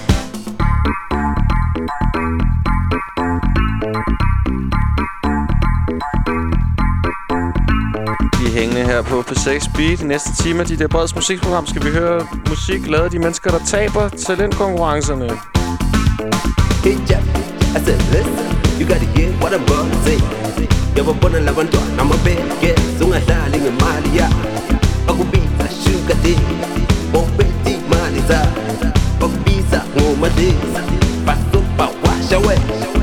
[SPEAKER 1] Vi er hængende her på P seks Beat. I næste time af de der breds musikprogram skal vi høre musik lavet af de mennesker, der taber talentkonkurrencerne.
[SPEAKER 11] Hey Jack, I said listen, you gotta hear what I'm gonna say. Jeg var bundet af lavendor, I'm a bad girl. Sunga darling Malia. Pag-ubisa, sugar day. Bobeti malisa. Pag-bisa, ngumadis. Paso pa wash away.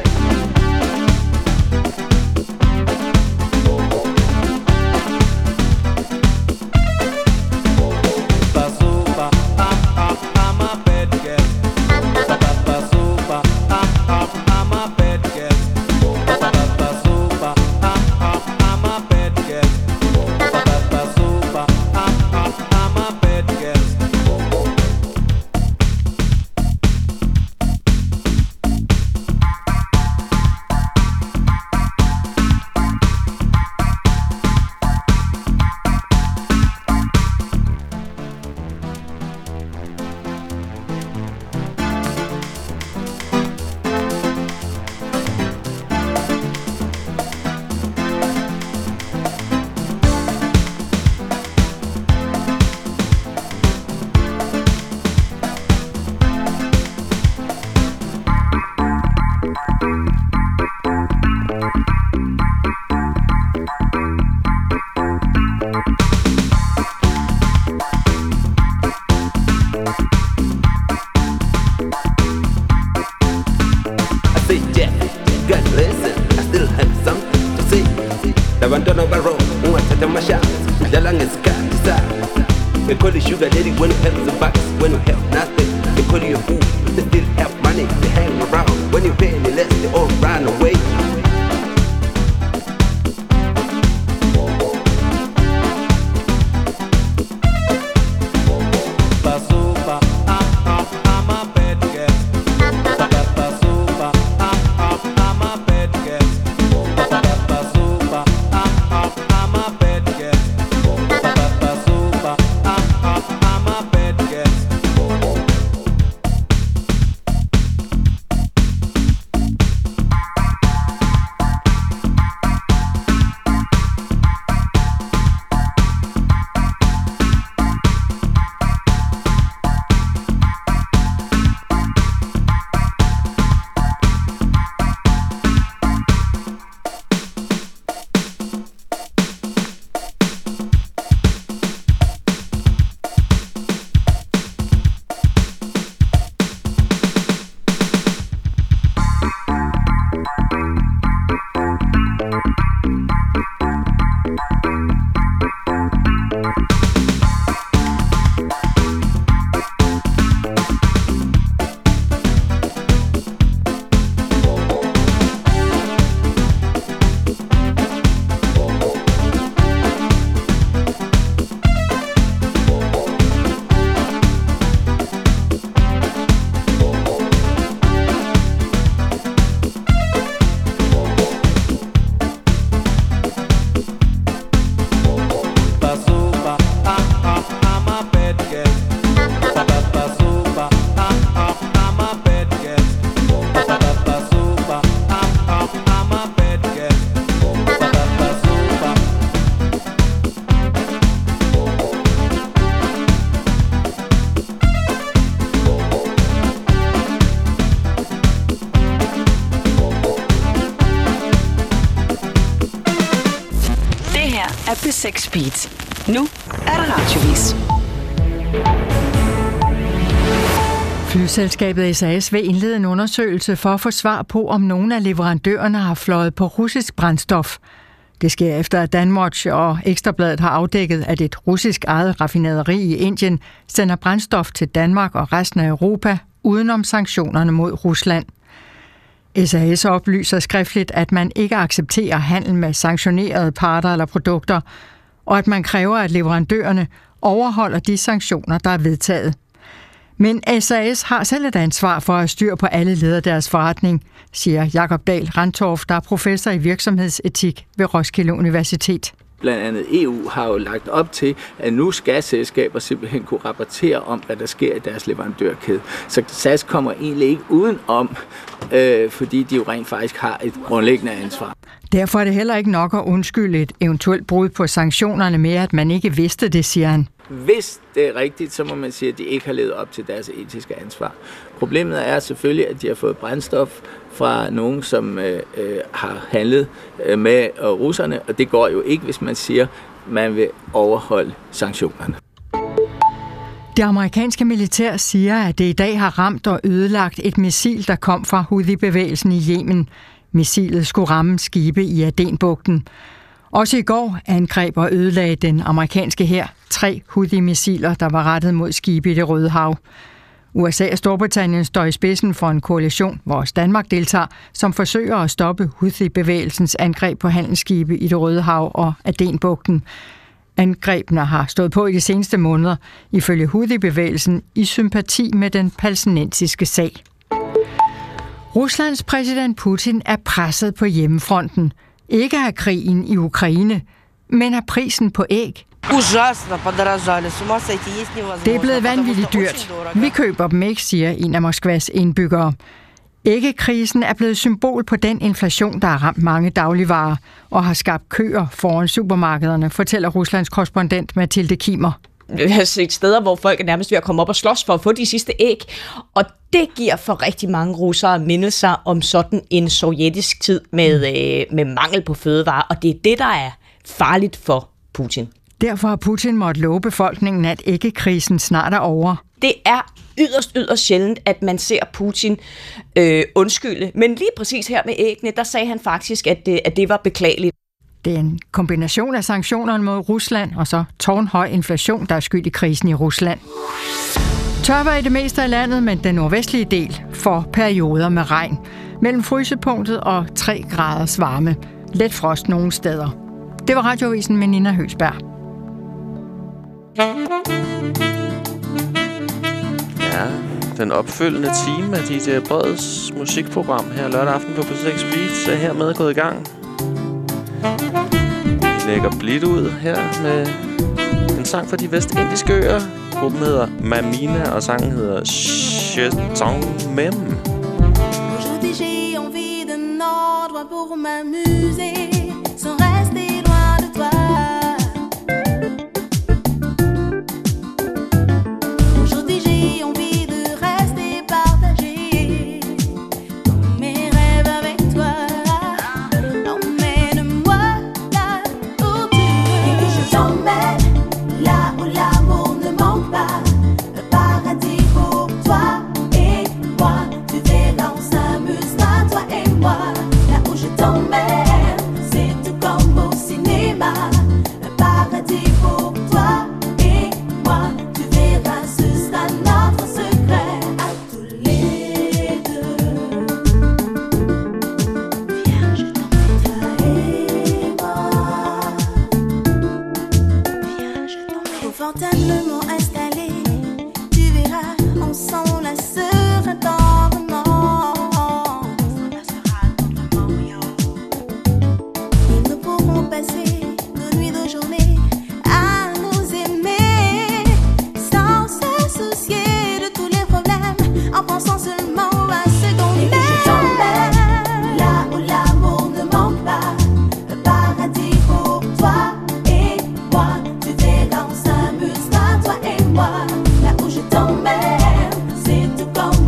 [SPEAKER 12] P seks Beat. Nu er der radiovis.
[SPEAKER 13] Flyselskabet S A S vil indlede en undersøgelse for at få svar på, om nogle af leverandørerne har fløjet på russisk brændstof. Det sker efter, at Danwatch og Ekstrabladet har afdækket, at et russisk ejet raffinaderi i Indien sender brændstof til Danmark og resten af Europa udenom sanktionerne mod Rusland. S A S oplyser skriftligt, at man ikke accepterer handel med sanktionerede parter eller produkter, og at man kræver, at leverandørerne overholder de sanktioner, der er vedtaget. Men S A S har selv et ansvar for at styre på alle led af deres forretning, siger Jakob Dahl Randtorff, der er professor i virksomhedsetik ved Roskilde Universitet.
[SPEAKER 14] Blandt andet E U har jo lagt op til, at nu skal selskaber simpelthen kunne rapportere om, hvad der sker i deres leverandørkæde. Så S A S kommer egentlig ikke udenom, øh, fordi de jo rent faktisk har et grundlæggende ansvar.
[SPEAKER 13] Derfor er det heller ikke nok at undskylde et eventuelt brud på sanktionerne med, at man ikke vidste det, siger han.
[SPEAKER 14] Hvis det er rigtigt, så må man sige, at de ikke har levet op til deres etiske ansvar. Problemet er selvfølgelig, at de har fået brændstof fra nogen, som øh, øh, har handlet øh, med øh, russerne, og det går jo ikke, hvis man siger, at man vil overholde sanktionerne.
[SPEAKER 13] Det amerikanske militær siger, at det i dag har ramt og ødelagt et missil, der kom fra Houthi-bevægelsen i Yemen. Missilet skulle ramme skibe i Adenbugten. Også i går angreb og ødelagde den amerikanske hær tre Houthi-missiler, der var rettet mod skibe i Det Røde Hav. U S A og Storbritannien står i spidsen for en koalition, hvor også Danmark deltager, som forsøger at stoppe Houthi-bevægelsens angreb på handelsskibe i Det Røde Hav og Adenbugten. Angrebene har stået på i de seneste måneder, ifølge Houthi-bevægelsen i sympati med den palæstinensiske sag. Ruslands præsident Putin er presset på hjemmefronten. Ikke af krigen i Ukraine, men af prisen på æg. Det er blevet vanvittigt dyrt. Vi køber dem ikke, siger en af Moskvas indbyggere. Æggekrisen er blevet symbol på den inflation, der har ramt mange dagligvarer og har skabt køer foran supermarkederne, fortæller Ruslands korrespondent Mathilde Kimer.
[SPEAKER 15] Vi har set steder, hvor folk er nærmest ved at komme op og slås for at få de sidste æg, og det giver for rigtig mange russere mindelser om sådan en sovjetisk tid med, øh, med mangel på fødevarer, og det er det, der er farligt for Putin.
[SPEAKER 13] Derfor har Putin måttet love befolkningen, at æggekrisen snart er over.
[SPEAKER 15] Det er yderst, yderst sjældent, at man ser Putin øh, undskylde, men lige præcis her med æggene, der sagde han faktisk, at det, at det var beklageligt.
[SPEAKER 13] Det er en kombination af sanktionerne mod Rusland og så tårnhøj inflation, der er skyld i krisen i Rusland. Tørvejr i det meste af landet, men den nordvestlige del får perioder med regn. Mellem frysepunktet og tre graders varme. Let frost nogle steder. Det var Radioavisen med Nina Høgsberg.
[SPEAKER 1] Ja, den opfølgende time af D J Breds musikprogram her lørdag aften på P seks Beats er hermed gået i gang. Vi lægger blidt ud her med en sang fra de vestindiske øer. Gruppen hedder Mamina, og sangen hedder Chetong Mem.
[SPEAKER 5] Aujourd'hui j'ai envie d'un endroit pour m'amuser sans rester loin de toi. Aujourd'hui j'ai envie de rester partager tous mes rêves avec toi. Emmène-moi là où tu veux et que je t'emmène là où l'amour ne manque pas. Le paradis pour toi et moi. Tu verras, on s'amusera toi et moi. Là où je t'emmène, c'est tout comme au cinéma. Le paradis pour toi et moi. Tu verras, ce sera notre secret à tous les deux. Viens, je t'emmène toi et moi. Viens, je t'emmène confortablement installé. Tu verras, on s'enlacera tendrement. Ils ne pourront passer de nuit, de journée à nous aimer sans se soucier de tous les problèmes, en pensant seulement à ce qu'on aime. Et que je t'emmène là où l'amour ne manque pas. Le paradis pour toi et moi. Tu verras, on s'amusera toi et moi. Là où je t'emmène, c'est tout comme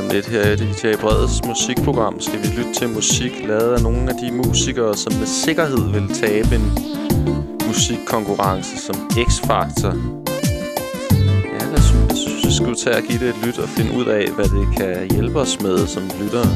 [SPEAKER 1] lidt her i D J Breds musikprogram skal vi lytte til musik lavet af nogle af de musikere, som med sikkerhed vil tabe en musikkonkurrence som X-Factor. Ja, jeg synes, vi skulle tage og give det et lyt og finde ud af, hvad det kan hjælpe os med som lyttere.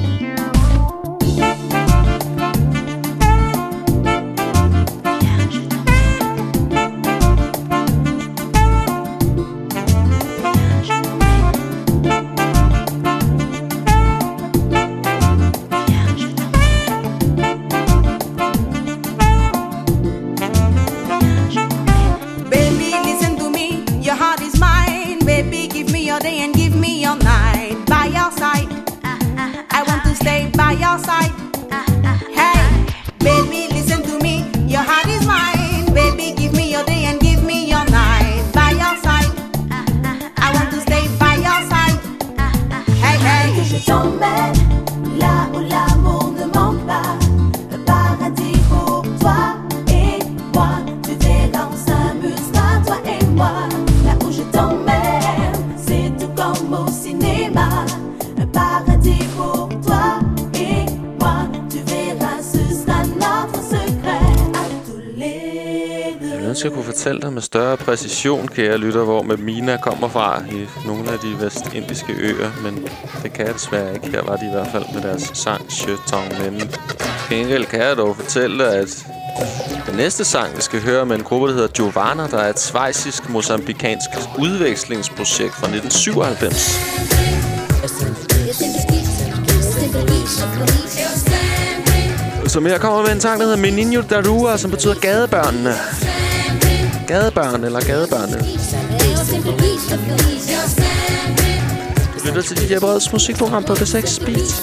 [SPEAKER 1] Med større præcision, kære lytter, hvor med Mina kommer fra i nogle af de vestindiske øer, men det kan jeg desværre ikke. Her var de i hvert fald med deres sang Sjötong, men gengæld kan jeg dog fortælle dig, at den næste sang, vi skal høre med en gruppe, der hedder Giovanna, der er et schweizisk-mosambikansk udvekslingsprojekt fra nitten syvoghalvfems. Som her kommer med en sang, der hedder Menino da Rua, som betyder gadebørnene. Gadebørn eller gadebørnene. Du lytter til D J Breds musikprogram på B seks Beat.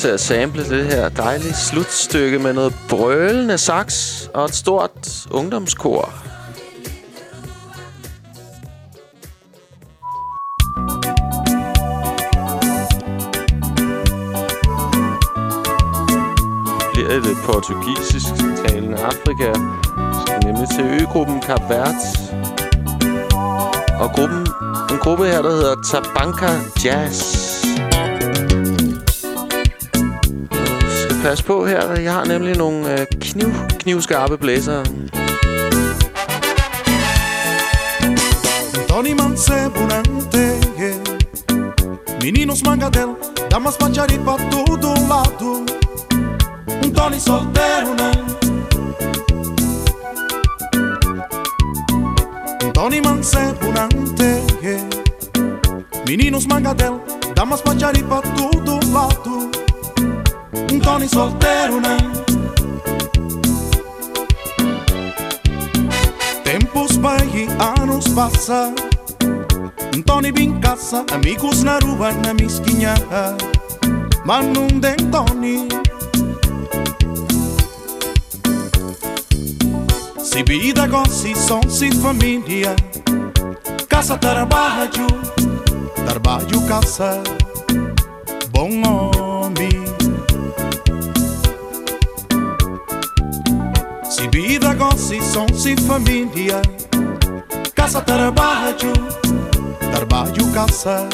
[SPEAKER 1] til at sample det her dejlige slutstykke med noget brølende sax og et stort ungdomskor. Bliver det portugisisk talende Afrika. Skal nemlig til øgruppen Kap Verde. Og gruppen, en gruppe her, der hedder Tabanca Jazz. Pas på her, jeg har nemlig nogle øh, kniv, knivskarpe blæsere.
[SPEAKER 16] Tony Manse Bunante, meninos mangadel, damas pachari pra todo lado. Um Tony solteiro, né? Um Tony Manse Bunante, meninos mangadel, damas pachari pra todo lado. Um Tony solteiro, né? Tempos vai e anos passa. Um Tony bem caça, amigos na rua, na mesquinha. Mas não tem Tony. Se vida gosta, som, se família. Caça, trabalho, trabalho, caça. Bom homem. Se vida gosta, som, se família. Caça, trabalho, trabalho, caça.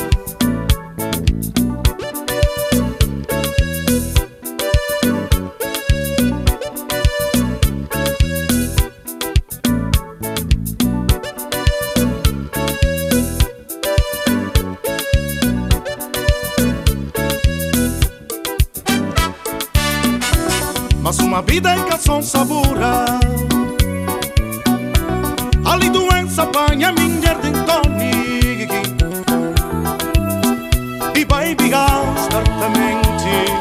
[SPEAKER 16] Mas uma vida em canção sabura. Ali doença apanha minha de Tony. E vai brigar startamente.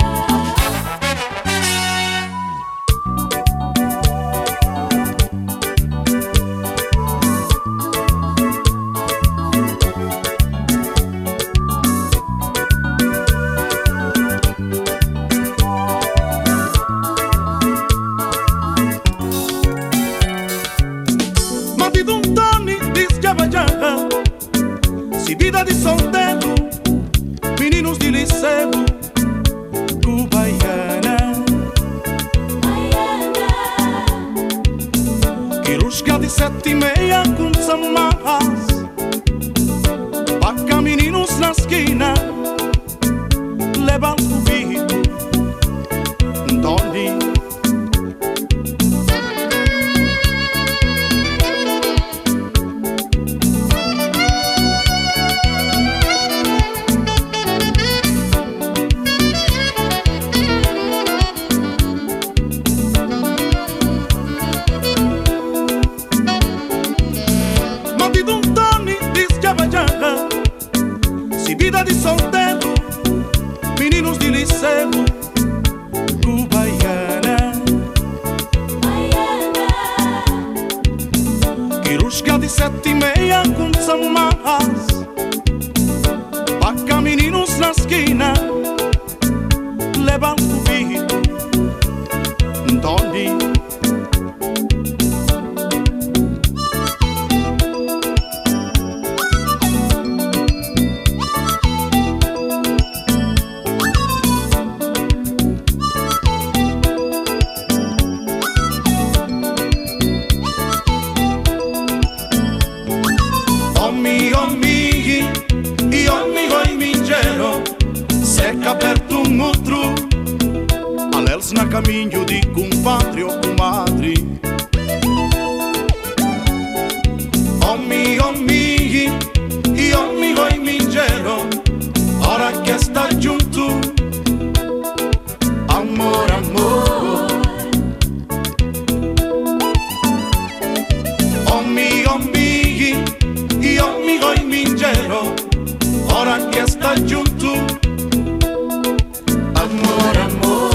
[SPEAKER 16] Se vida de solteiro, meninos de liceu, cubaiana, quirusca de sete e meia com samarras, paca meninos na esquina, levam o bico, Tony. Se vida de solteiro, meninos de liceu, cubaiana, quirusca de sete e meia com samarras, paca meninos na esquina, levam o bico, Tony. Na caminho de compadre ou comadre. Homem, homem, e homem, oi, mingeiro. Hora que está junto, amor, amor. Homem, homem, e homem, oi, mingeiro. Hora que está junto, amor, amor.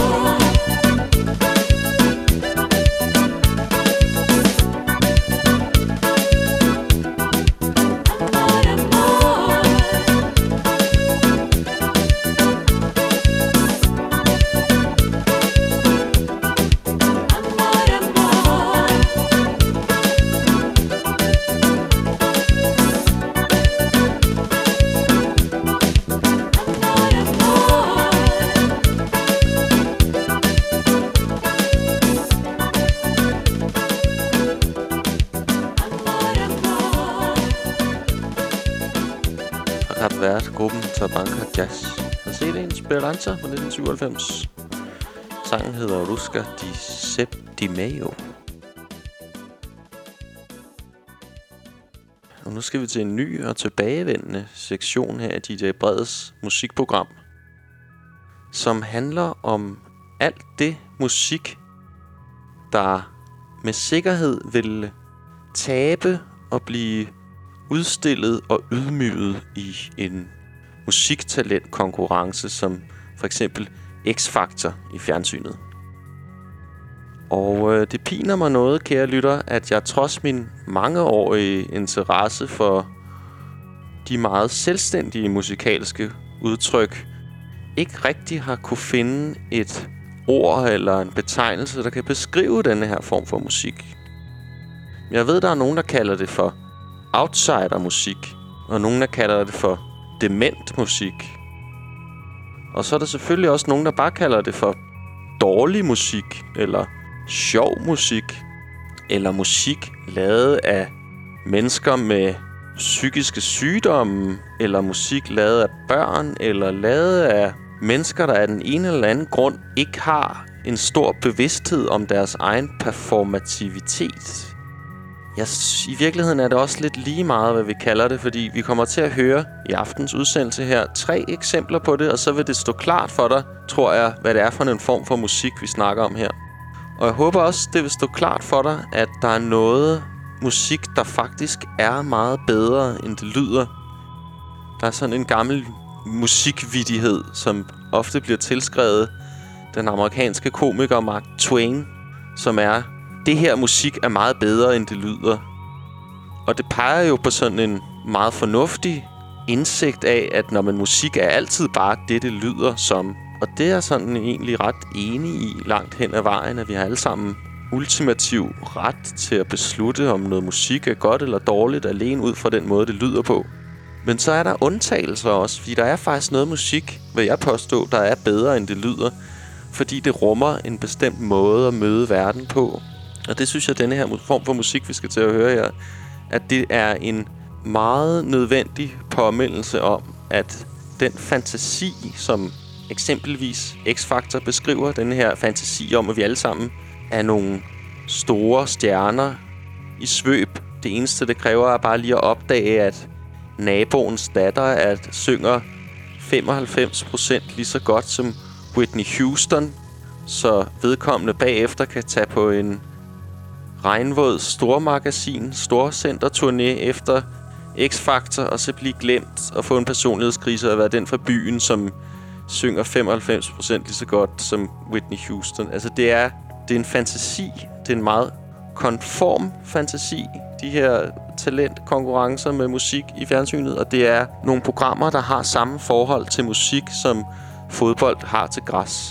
[SPEAKER 1] vært gruppen Tabanka Jazz. Og C D'en Speranza fra nitten syvoghalvfems. Sangen hedder Ruska di Septimeo. Og nu skal vi til en ny og tilbagevendende sektion her i D J Breds musikprogram, som handler om alt det musik, der med sikkerhed vil tabe og blive udstillet og ydmyget i en musiktalentkonkurrence, som for eksempel X-Factor i fjernsynet. Og øh, det piner mig noget, kære lytter, at jeg trods min mangeårige interesse for de meget selvstændige musikalske udtryk, ikke rigtig har kunne finde et ord eller en betegnelse, der kan beskrive denne her form for musik. Jeg ved, der er nogen, der kalder det for outsider-musik, og nogen, der kalder det for dement musik. Og så er der selvfølgelig også nogen, der bare kalder det for dårlig musik, eller sjov musik, eller musik lavet af mennesker med psykiske sygdomme, eller musik lavet af børn, eller lavet af mennesker, der af den ene eller anden grund ikke har en stor bevidsthed om deres egen performativitet. Ja, i virkeligheden er det også lidt lige meget, hvad vi kalder det, fordi vi kommer til at høre i aftens udsendelse her tre eksempler på det, og så vil det stå klart for dig, tror jeg, hvad det er for en form for musik, vi snakker om her. Og jeg håber også, det vil stå klart for dig, at der er noget musik, der faktisk er meget bedre, end det lyder. Der er sådan en gammel musikvittighed, som ofte bliver tilskrevet den amerikanske komiker Mark Twain, som er: det her musik er meget bedre, end det lyder. Og det peger jo på sådan en meget fornuftig indsigt af, at når man musik er altid bare det, det lyder som. Og det er sådan egentlig ret enig i langt hen ad vejen, at vi har alle sammen ultimativ ret til at beslutte, om noget musik er godt eller dårligt, alene ud fra den måde, det lyder på. Men så er der undtagelser også, fordi der er faktisk noget musik, vil jeg påstå, der er bedre, end det lyder, fordi det rummer en bestemt måde at møde verden på. Og det synes jeg, denne her form for musik, vi skal til at høre her, at det er en meget nødvendig påmindelse om, at den fantasi, som eksempelvis X-Factor beskriver, denne her fantasi om, at vi alle sammen er nogle store stjerner i svøb. Det eneste, det kræver, er bare lige at opdage, at naboens datter at synger femoghalvfems procent lige så godt som Whitney Houston, så vedkommende bagefter kan tage på en regnvåd stormagasin, storcenterturné efter X-Factor, og så blive glemt og få en personlighedskrise og være den fra byen, som synger femoghalvfems procent lige så godt som Whitney Houston. Altså det er, det er en fantasi, det er en meget konform fantasi, de her talentkonkurrencer med musik i fjernsynet, og det er nogle programmer, der har samme forhold til musik, som fodbold har til græs.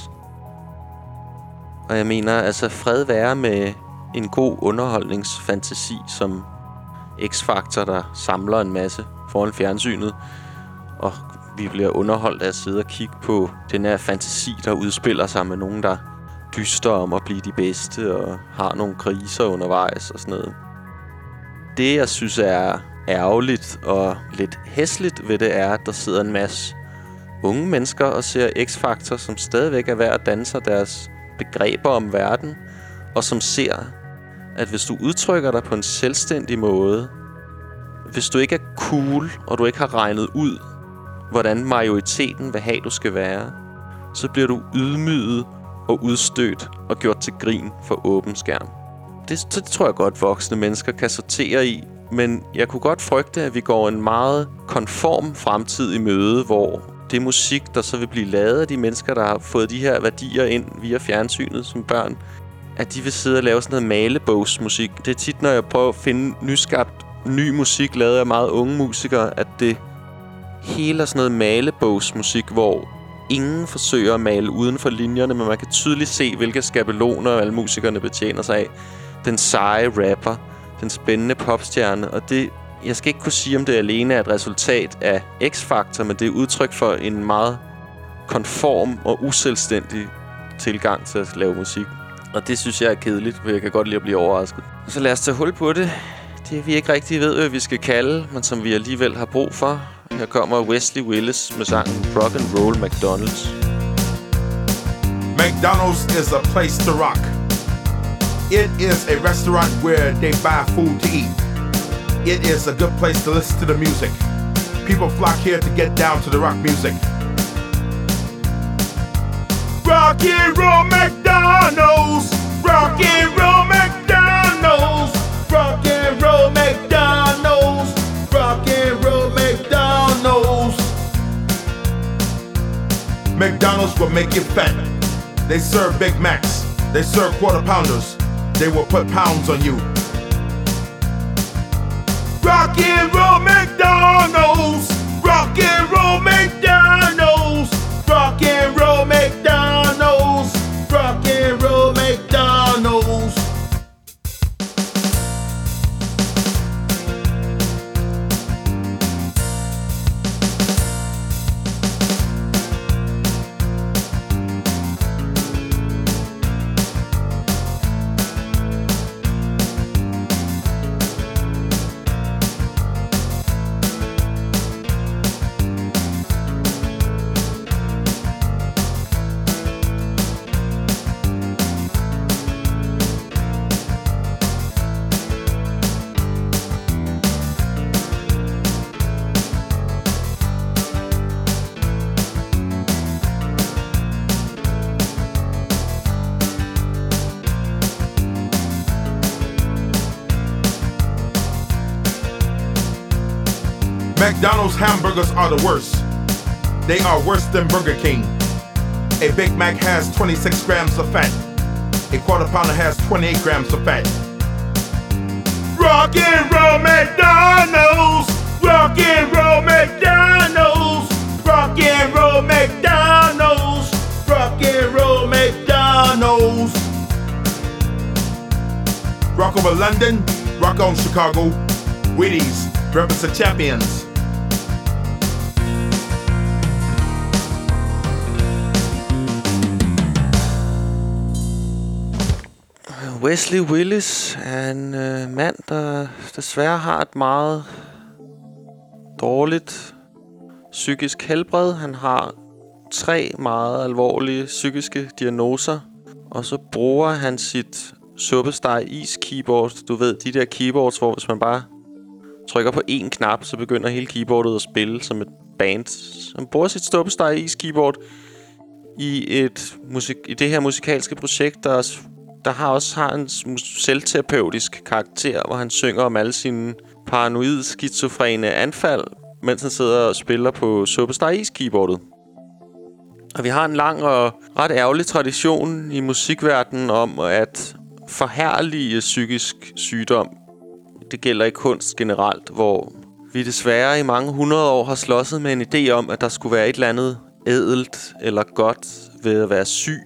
[SPEAKER 1] Og jeg mener, altså fred være med en god underholdningsfantasi som X-Factor, der samler en masse foran fjernsynet, og vi bliver underholdt af at sidde og kigge på den her fantasi, der udspiller sig med nogen, der dyster om at blive de bedste og har nogle kriser undervejs og sådan noget. Det, jeg synes er ærgerligt og lidt hæsligt ved det, er, at der sidder en masse unge mennesker og ser X-Factor, som stadigvæk er værd at danne sig deres begreber om verden, og som ser, at hvis du udtrykker dig på en selvstændig måde, hvis du ikke er cool, og du ikke har regnet ud, hvordan majoriteten vil have, du skal være, så bliver du ydmyget og udstødt og gjort til grin for åben skærm. Det, det tror jeg godt, voksne mennesker kan sortere i, men jeg kunne godt frygte, at vi går en meget konform fremtid i møde, hvor det musik, der så vil blive lavet af de mennesker, der har fået de her værdier ind via fjernsynet som børn, at de vil sidde og lave sådan noget malebogsmusik. Det er tit, når jeg prøver at finde nyskabt ny musik, lavet af meget unge musikere, at det hele er sådan noget malebogsmusik, hvor ingen forsøger at male uden for linjerne, men man kan tydeligt se, hvilke skabeloner alle musikerne betjener sig af. Den seje rapper, den spændende popstjerne, og det, jeg skal ikke kunne sige, om det alene er et resultat af X-Factor, men det er udtryk for en meget konform og uselvstændig tilgang til at lave musik. Og det synes jeg er kedeligt, for jeg kan godt lide at blive overrasket. Så lad os tage hul på det. Det vi ikke rigtig ved, hvad vi skal kalde, men som vi alligevel har brug for. Her kommer Wesley Willis med sangen Rock and Roll McDonald's.
[SPEAKER 17] McDonald's is a place to rock. It is a restaurant where they buy food to eat. It is a good place to listen to the music. People flock here to get down to the rock music. Rock and roll McDonald's. Rock and roll McDonald's. Rock and roll McDonald's. Rock and roll McDonald's. McDonald's will make you fat. They serve Big Macs. They serve quarter pounders. They will put pounds on you. Rock and roll McDonald's. Rock and roll McDonald's. Rock and roll McDonald's. Rock and roll McDonald's. McDonald's hamburgers are the worst. They are worse than Burger King. A Big Mac has twenty-six grams of fat. A quarter pounder has twenty-eight grams of fat. Rock and roll McDonald's. Rock and roll McDonald's. Rock and roll McDonald's. Rock and roll McDonald's. Rock over London. Rock on Chicago. Wheaties represent champions.
[SPEAKER 1] Wesley Willis er en øh, mand, der desværre har et meget dårligt psykisk helbred. Han har tre meget alvorlige psykiske diagnoser, og så bruger han sit suppesteg is keyboard. Du ved, de der keyboards, hvor hvis man bare trykker på én knap, så begynder hele keyboardet at spille som et band. Han bruger sit suppesteg is keyboard i et musik i det her musikalske projekt, der der har også har en selvterapeutisk karakter, hvor han synger om alle sine paranoid skizofrene anfald, mens han sidder og spiller på suppesteg is keyboardet. Og vi har en lang og ret ærgerlig tradition i musikverdenen om at forherlige psykisk sygdom. Det gælder i kunst generelt, hvor vi desværre i mange hundrede år har slåsset med en idé om, at der skulle være et eller andet ædelt eller godt ved at være syg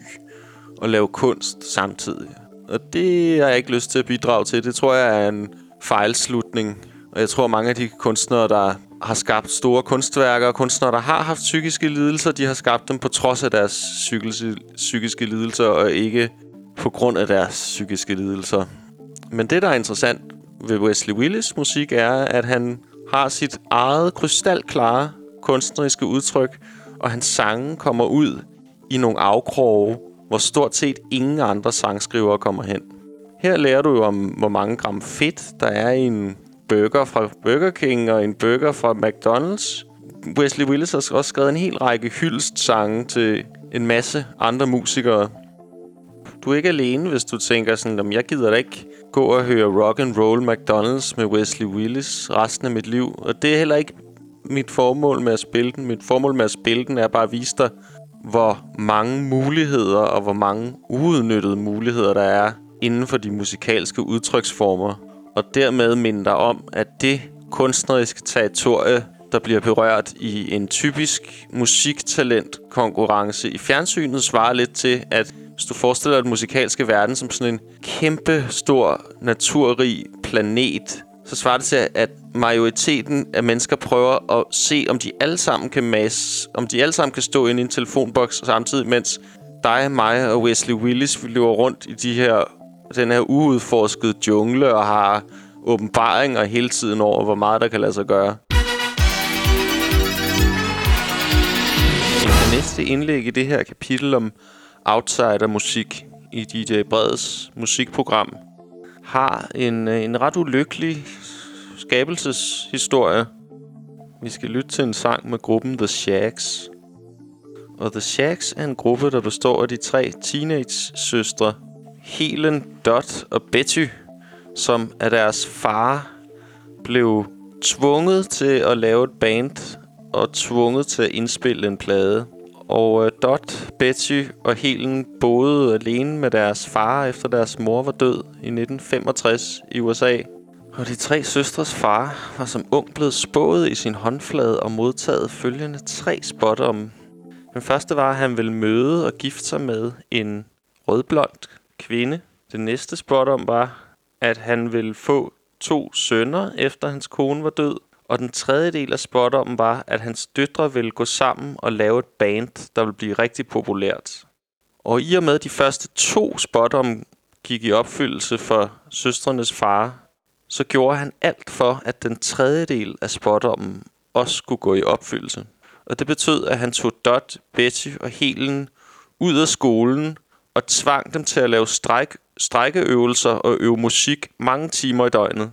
[SPEAKER 1] og lave kunst samtidig. Og det har jeg ikke lyst til at bidrage til. Det tror jeg er en fejlslutning. Og jeg tror, mange af de kunstnere, der har skabt store kunstværker, og kunstnere, der har haft psykiske lidelser, de har skabt dem på trods af deres psykiske, psykiske lidelser, og ikke på grund af deres psykiske lidelser. Men det, der er interessant ved Wesley Willis' musik, er, at han har sit eget krystalklare kunstneriske udtryk, og hans sange kommer ud i nogle afkroge, hvor stort set ingen andre sangskrivere kommer hen. Her lærer du jo om, hvor mange gram fedt der er i en burger fra Burger King og en burger fra McDonald's. Wesley Willis har også skrevet en hel række hyldestsange til en masse andre musikere. Du er ikke alene, hvis du tænker sådan, at jeg gider da ikke gå og høre rock and roll McDonald's med Wesley Willis resten af mit liv. Og det er heller ikke mit formål med at spille den. Mit formål med at spille den er bare at vise dig, hvor mange muligheder og hvor mange uudnyttede muligheder der er inden for de musikalske udtryksformer. Og dermed minde dig om, at det kunstneriske territorie, der bliver berørt i en typisk musiktalentkonkurrence i fjernsynet, svarer lidt til, at hvis du forestiller dig den musikalske verden som sådan en kæmpe stor naturrig planet, så svarer det til, at majoriteten af mennesker prøver at se, om de alle sammen kan masse, om de alle sammen kan stå inde i en telefonboks samtidig, mens dig, mig og Wesley Willis løber rundt i de her, den her uudforskede jungle og har åbenbaringer hele tiden over, hvor meget der kan lade sig gøre. er næste indlæg i det her kapitel om outsider-musik i D J Breds musikprogram, har en, en ret ulykkelig skabelseshistorie. Vi skal lytte til en sang med gruppen The Shaggs. Og The Shaggs er en gruppe, der består af de tre teenage-søstre, Helen, Dot og Betty, som af deres far blev tvunget til at lave et band og tvunget til at indspille en plade. Og uh, Dot, Betty og Helen boede alene med deres far, efter deres mor var død i nitten femogtres i U S A. Og de tre søstres far var som ung blevet spået i sin håndflade og modtaget følgende tre spådomme. Den første var, at han ville møde og gifte sig med en rødblond kvinde. Den næste spådom var, at han ville få to sønner, efter hans kone var død. Og den tredje del af spådommen var, at hans døtre ville gå sammen og lave et band, der ville blive rigtig populært. Og i og med de første to spådomme gik i opfyldelse for søstrenes far, så gjorde han alt for, at den tredje del af spådommen også skulle gå i opfyldelse. Og det betød, at han tog Dot, Betty og Helen ud af skolen og tvang dem til at lave stræk, strækkeøvelser og øve musik mange timer i døgnet.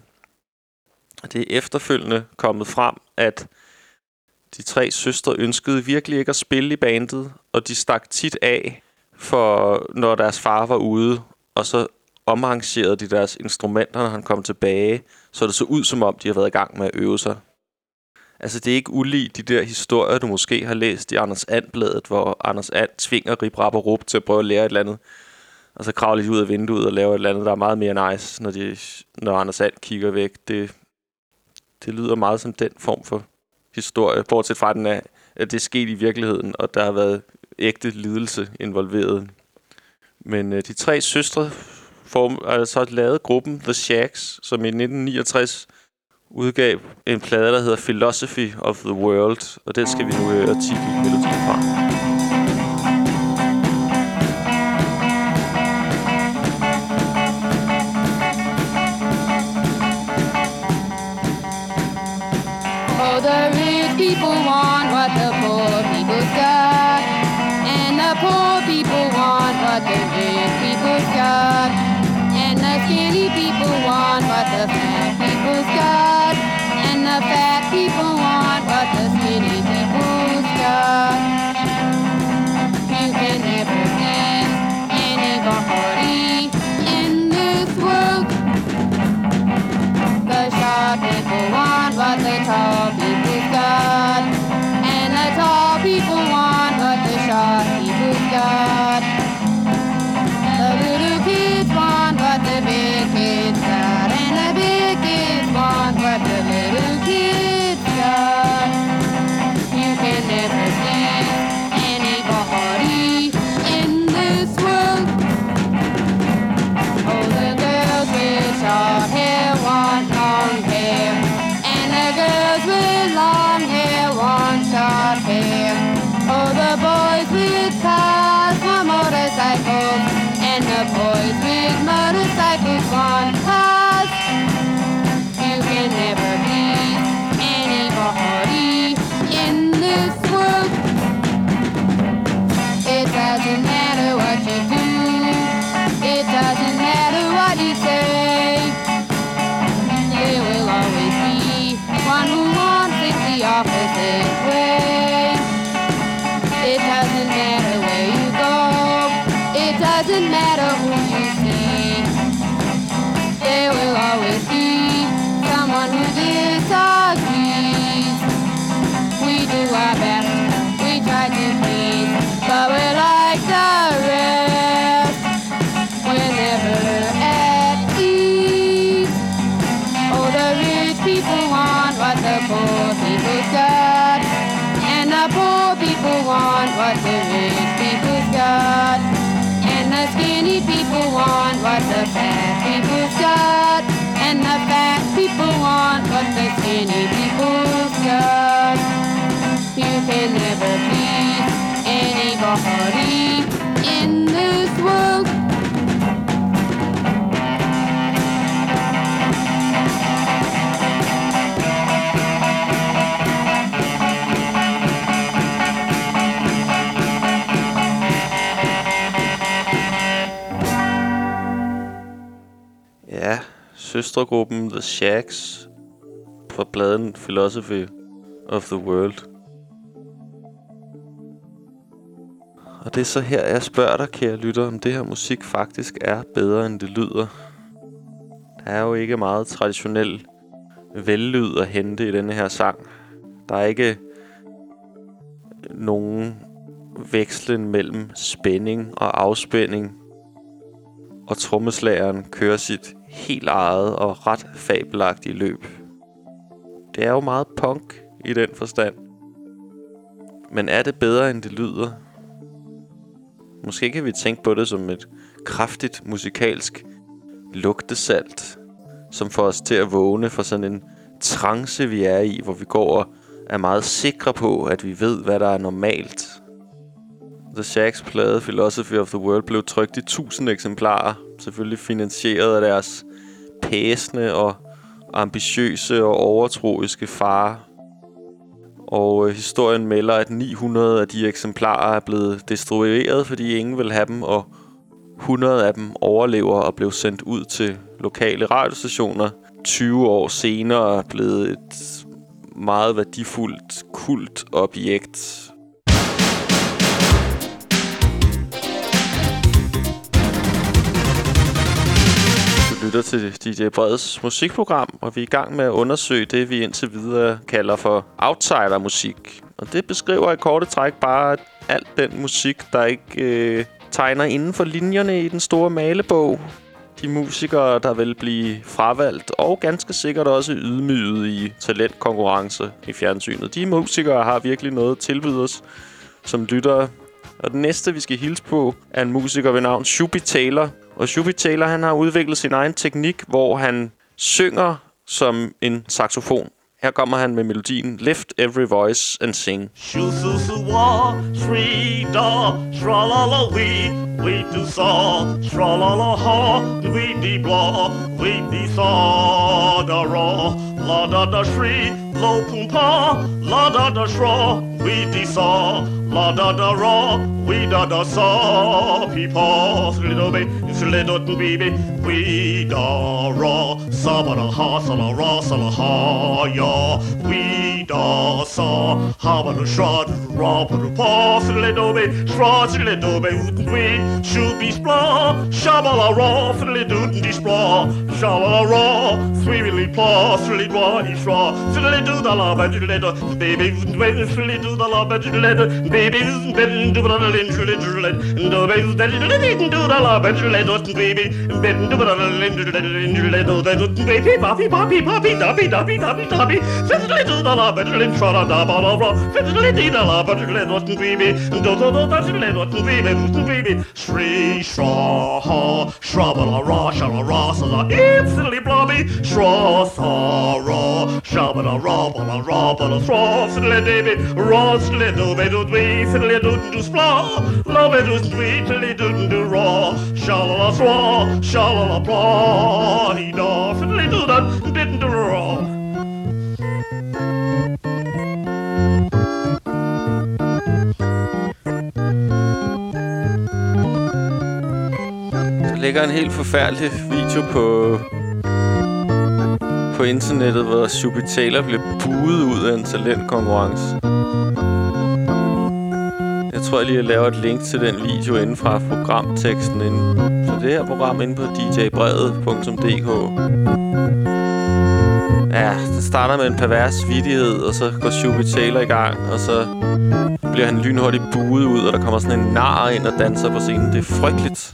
[SPEAKER 1] Og det er efterfølgende kommet frem, at de tre søstre ønskede virkelig ikke at spille i bandet, og de stak tit af, for når deres far var ude, og så omarrangerede de deres instrumenter, når han kom tilbage, så det så ud som om, de havde været i gang med at øve sig. Altså, det er ikke ulig de der historier, du måske har læst i Anders And-bladet, hvor Anders And tvinger Rip Rap og Rup til at prøve at lære et eller andet, og så kravler de ud af vinduet og laver et eller andet, der er meget mere nice, når, de, når Anders And kigger væk. Det, det lyder meget som den form for historie, bortset fra den af, at det er sket i virkeligheden, og der har været ægte lidelse involveret. Men øh, de tre søstre form, altså lavet gruppen The Shaggs, som i nitten niogtres udgav en plade, der hedder Philosophy of the World, og den skal vi nu høre titelmelodien fra.
[SPEAKER 18] Oh, the rich people want what the poor people's got, and the poor people want what the rich people's got, and the skinny people want what the fat people's got, and the fat people want what the skinny people's got. You can never please anybody in this world. The short people want what the tall people's got, and the tall people want what the short people's got. The little kids want what the big kids got, and the big kids want what the little kids got. You can never please anybody in this world. Oh, the girls with short hair want long hair, and the girls with long hair want short hair. Oh, the boys with cars want motorcycles, and the boys with motorcycles want cars. You can never please anybody in this world. It doesn't matter what you do, it doesn't matter what you say. There will always be one who wants it the opposite way. It doesn't matter where you go, it doesn't matter who you see. There will always be someone who disagrees. We do our best, we try to please, but we're like the rest, we're never at ease. Oh, the rich people want what the poor people's got, and the poor people want what the rich people's got, and the skinny people want what the fat people's got, and the fat people want what the skinny people's got. You can never please anybody in this world.
[SPEAKER 1] Ja, søstregruppen The Shacks fra pladen Philosophy of the World. Og det er så her, jeg spørger dig, kære lytter, om det her musik faktisk er bedre, end det lyder. Der er jo ikke meget traditionel vellyd at hente i denne her sang. Der er ikke nogen vekslen mellem spænding og afspænding. Og trommeslageren kører sit helt eget og ret fabelagtige løb. Det er jo meget punk i den forstand. Men er det bedre, end det lyder? Måske kan vi tænke på det som et kraftigt musikalsk lugtesalt, som får os til at vågne for sådan en trance, vi er i, hvor vi går og er meget sikre på, at vi ved, hvad der er normalt. The Shacks plade Philosophy of the World blev trykt i tusind eksemplarer, selvfølgelig finansieret af deres pæsende og ambitiøse og overtroiske far. Og øh, historien melder, at ni hundrede af de eksemplarer er blevet destrueret, fordi ingen vil have dem, og hundrede af dem overlever og blev sendt ud til lokale radiostationer. tyve år senere er blevet et meget værdifuldt kultobjekt. Du lytter til D J Breds musikprogram, og vi er i gang med at undersøge det, vi indtil videre kalder for outsidermusik. Og det beskriver i korte træk bare alt den musik, der ikke øh, tegner inden for linjerne i den store malebog. De musikere, der vil blive fravalgt og ganske sikkert også ydmyget i talentkonkurrence i fjernsynet. De musikere har virkelig noget at tilbyde os som lyttere. Og den næste, vi skal hilse på, er en musiker ved navn Shuby Taylor. Og Shuby Taylor, han har udviklet sin egen teknik, hvor han synger som en saxofon. Her kommer han med melodien Lift Every Voice and Sing.
[SPEAKER 19] Shu-su-su-wa, shri-da, tra-la-la-wee, we-do-sa, tra-la-la-ha, we-dee-blah, we-dee-sa-da-ra, la-da-da-shri, lo-pum-pa, la-da-da-shra, we-dee-sa, la-da-da-ra, we-da-da-sa, pe-pa, sli-do-be, sli-do-do-be-be, we-da-ra, sa-ba-da-ha, sa-la-ra, sa-la-ha, ya. We da sa ha ba do shra ra ba do pa sle do be shra sle do be we should be spla sha ba la ra sle do di spla sha ba la ra sweetly pa sle do di shra sle do da la ba do le do baby we sle do da la ba do le do baby ben do ba la le sle do le do be da le do da la ba do le do baby ben do ba la le do le do da do baby papi papi papi da bi da bi da bi da bi fiddly do da la bedlin tra da ba la bra fiddly dee da la bedlin what baby do do do da bedlin what baby baby shri shra ha shra ba la ra sha la ra sa la instantly blobby shra sa ra sha ba la ra ba la ra ba la shra fiddly baby ra fiddly do be do we fiddly do do spla la be do sweet fiddly do do ra sha la la shra sha la la bra dee da fiddly do that didn't do ra.
[SPEAKER 1] Der ligger en helt forfærdelig video på på internettet, hvor Shuby Taylor blev buet ud af en talentkonkurrence. Jeg tror jeg lige at lave et link til den video inden fra programteksten inden for det her program inde på d j brede punktum d k. Ja, det starter med en pervers vittighed, og så går Shuby Taylor i gang, og så bliver han lynhurtigt buet ud, og der kommer sådan en nar ind og danser på scenen. Det er frygteligt.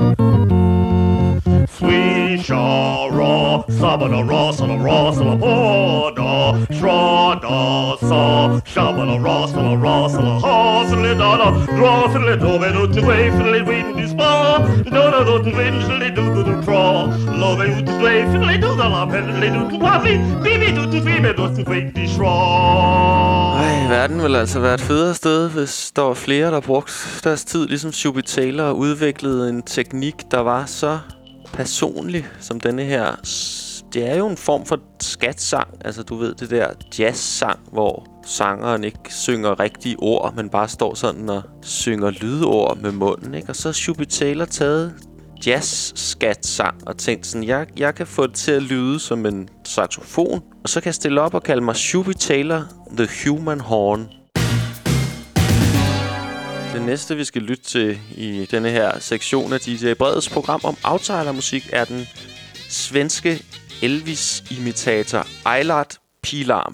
[SPEAKER 19] Sweet shara, sabada ra, sala ra, sala poda, shra da sa, shabada ra, sala ra, sala ha, sala da da, dra, sala do, be do, to way, sala wind is spa, do da do, to wind, sala do, do, do, tra, love you to way, sala do, da la, sala do, to puffy, bibi, do, to bibi, do, to wind is shra.
[SPEAKER 1] Ej, verden ville altså være et federe sted, hvis der var flere, der brugte deres tid, ligesom Shuby Taylor, og udviklede en teknik, der var så personlig som denne her. Det er jo en form for skatsang. Altså du ved, det der jazzsang, hvor sangeren ikke synger rigtige ord, men bare står sådan og synger lydord med munden, ikke? Og så har Shuby Taylor taget jazz-skat-sang og tænkte sådan, jeg, jeg kan få det til at lyde som en saxofon, og så kan jeg stille op og kalde mig Shuby Taylor, The Human Horn. Det næste, vi skal lytte til i denne her sektion af D J Breds program om outsidermusik, er den svenske Elvis-imitator Eilert Pilarm.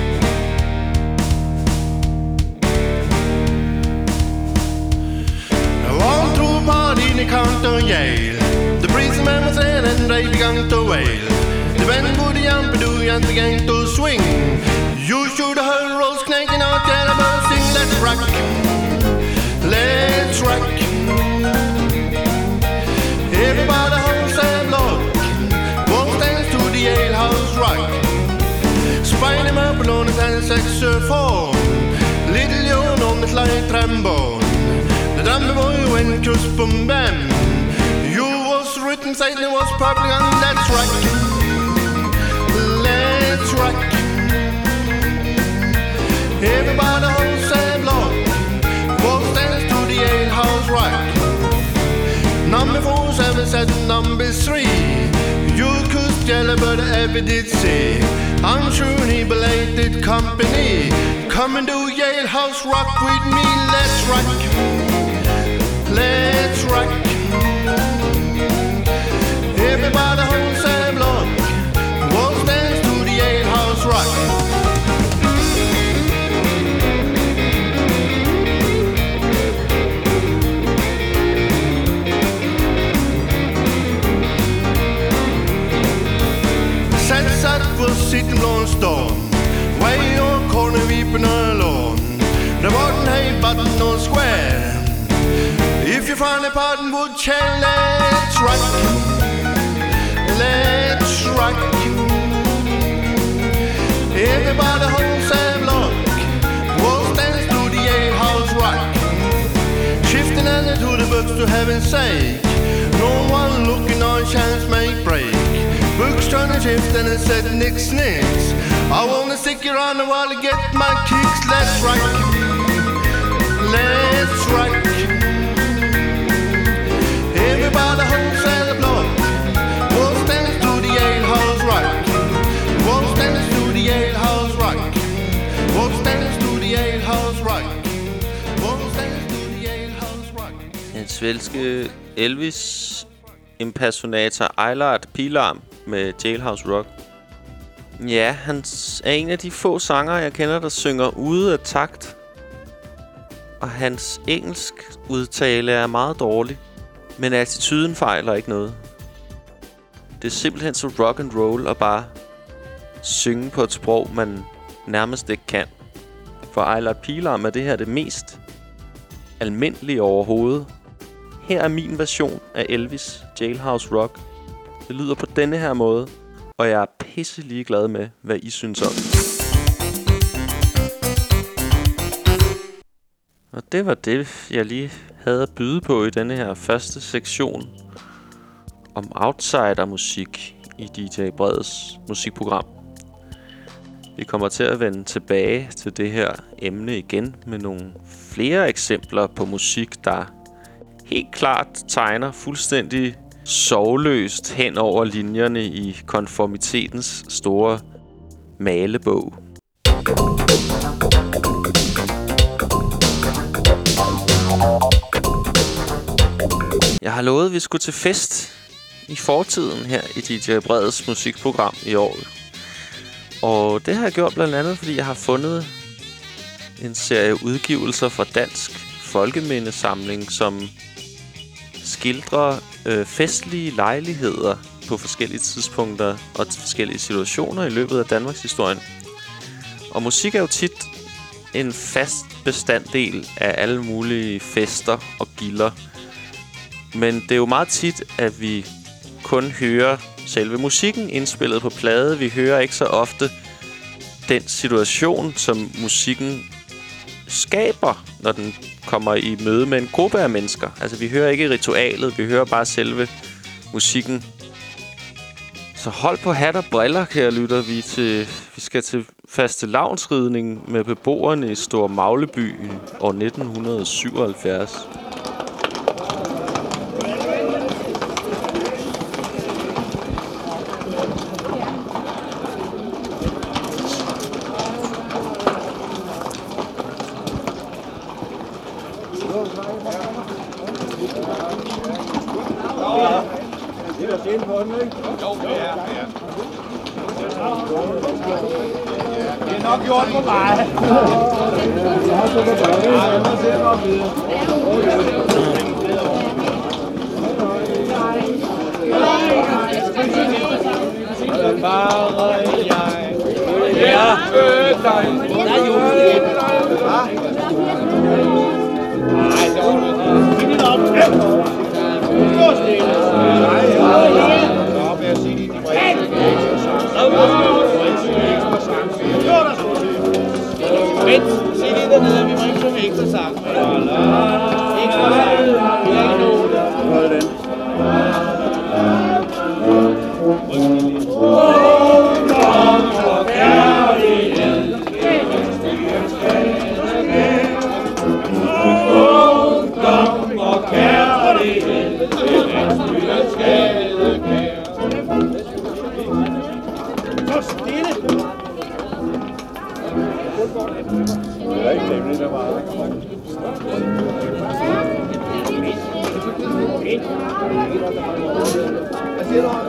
[SPEAKER 20] On through party in County Yale, the prison man was in and they began to wail. The band put the Yampadu and began to swing. You should have heard rolls clanking out there about sing. Let's rock, let's rock. Everybody holds their block, won't dance to the Ale House rock. Spine him up and on his hand saxophone, little Jon on the light trombone. The drummer boy went to boom bam. You was written, Satan was public, and let's rock, let's rock. Everybody holds their block, won't dance to the Ale House rock. Number four, seven, seven, number three. You could tell but ever did see. I'm sure he belated company. Come and do Yale House rock with me. Let's rock, let's rock. Everybody holds their block, won't dance to the Yale House rock. Sat på Sittenblån storm, way over corner weeping alone. The button hey button on square. If you find a button would chair, let's rock, let's rock. Everybody holds their block, won't dance to the Yale House rock. Shifting under to the books to heaven's sake. No one looking on chance make break. Books trying to shift and it said nix nix. I wanna stick around a while to get my kicks. Let's rock, let's rock. Everybody holds their block, won't dance to the Ale House rock. Won't dance to the Ale House rock. Won't dance to the Ale House rock. Won't dance to the Ale House rock.
[SPEAKER 1] Den svenske Elvis impersonator Eilert Pilarm med Jailhouse Rock. Ja, han er en af de få sanger, jeg kender, der synger ude af takt. Og hans engelsk udtale er meget dårlig. Men attituden fejler ikke noget. Det er simpelthen så rock and roll at bare synge på et sprog, man nærmest ikke kan. For Eilert Pilarm er det her det mest almindelige overhovedet. Her er min version af Elvis Jailhouse Rock. Det lyder på denne her måde, og jeg er pisse ligeglad med, hvad I synes om. Og det var det, jeg lige havde at byde på i denne her første sektion om outsidermusik i D J Breds musikprogram. Vi kommer til at vende tilbage til det her emne igen med nogle flere eksempler på musik, der helt klart tegner fuldstændig sovløst hen over linjerne i konformitetens store malebog. Jeg har lovet, at vi skulle til fest i fortiden her i D J Breds musikprogram i år. Og det har jeg gjort blandt andet, fordi jeg har fundet en serie udgivelser fra Dansk Folkemindesamling, som skildrer øh, festlige lejligheder på forskellige tidspunkter og forskellige situationer i løbet af Danmarks historien. Og musik er jo tit en fast bestanddel af alle mulige fester og gilder. Men det er jo meget tit, at vi kun hører selve musikken indspillet på plade. Vi hører ikke så ofte den situation, som musikken skaber, når den kommer i møde med en gruppe af mennesker. Altså, vi hører ikke ritualet, vi hører bare selve musikken. Så hold på hat og briller, kære lytter. Vi, til, vi skal til fastelavnsridning med beboerne i Stor Magleby i år nitten syvoghalvfjerds.
[SPEAKER 2] Det er nok gjort for mig. Bare jeg. Ja, dig. Der er jo det. Nej, det var det. Find det op. Stå stille. Nej, ja. Nå, vil jeg sige, de var ikke så vent, sig lige dernede, vi må ikke synge ekstra sang. Ekstra sang, vi har ikke nogen. Hold den. Ungdom og kærlighed, ungdom og kærlighed, til landsbyens gadekær. Så stille. Det er ikke det, der var. Hvad siger du?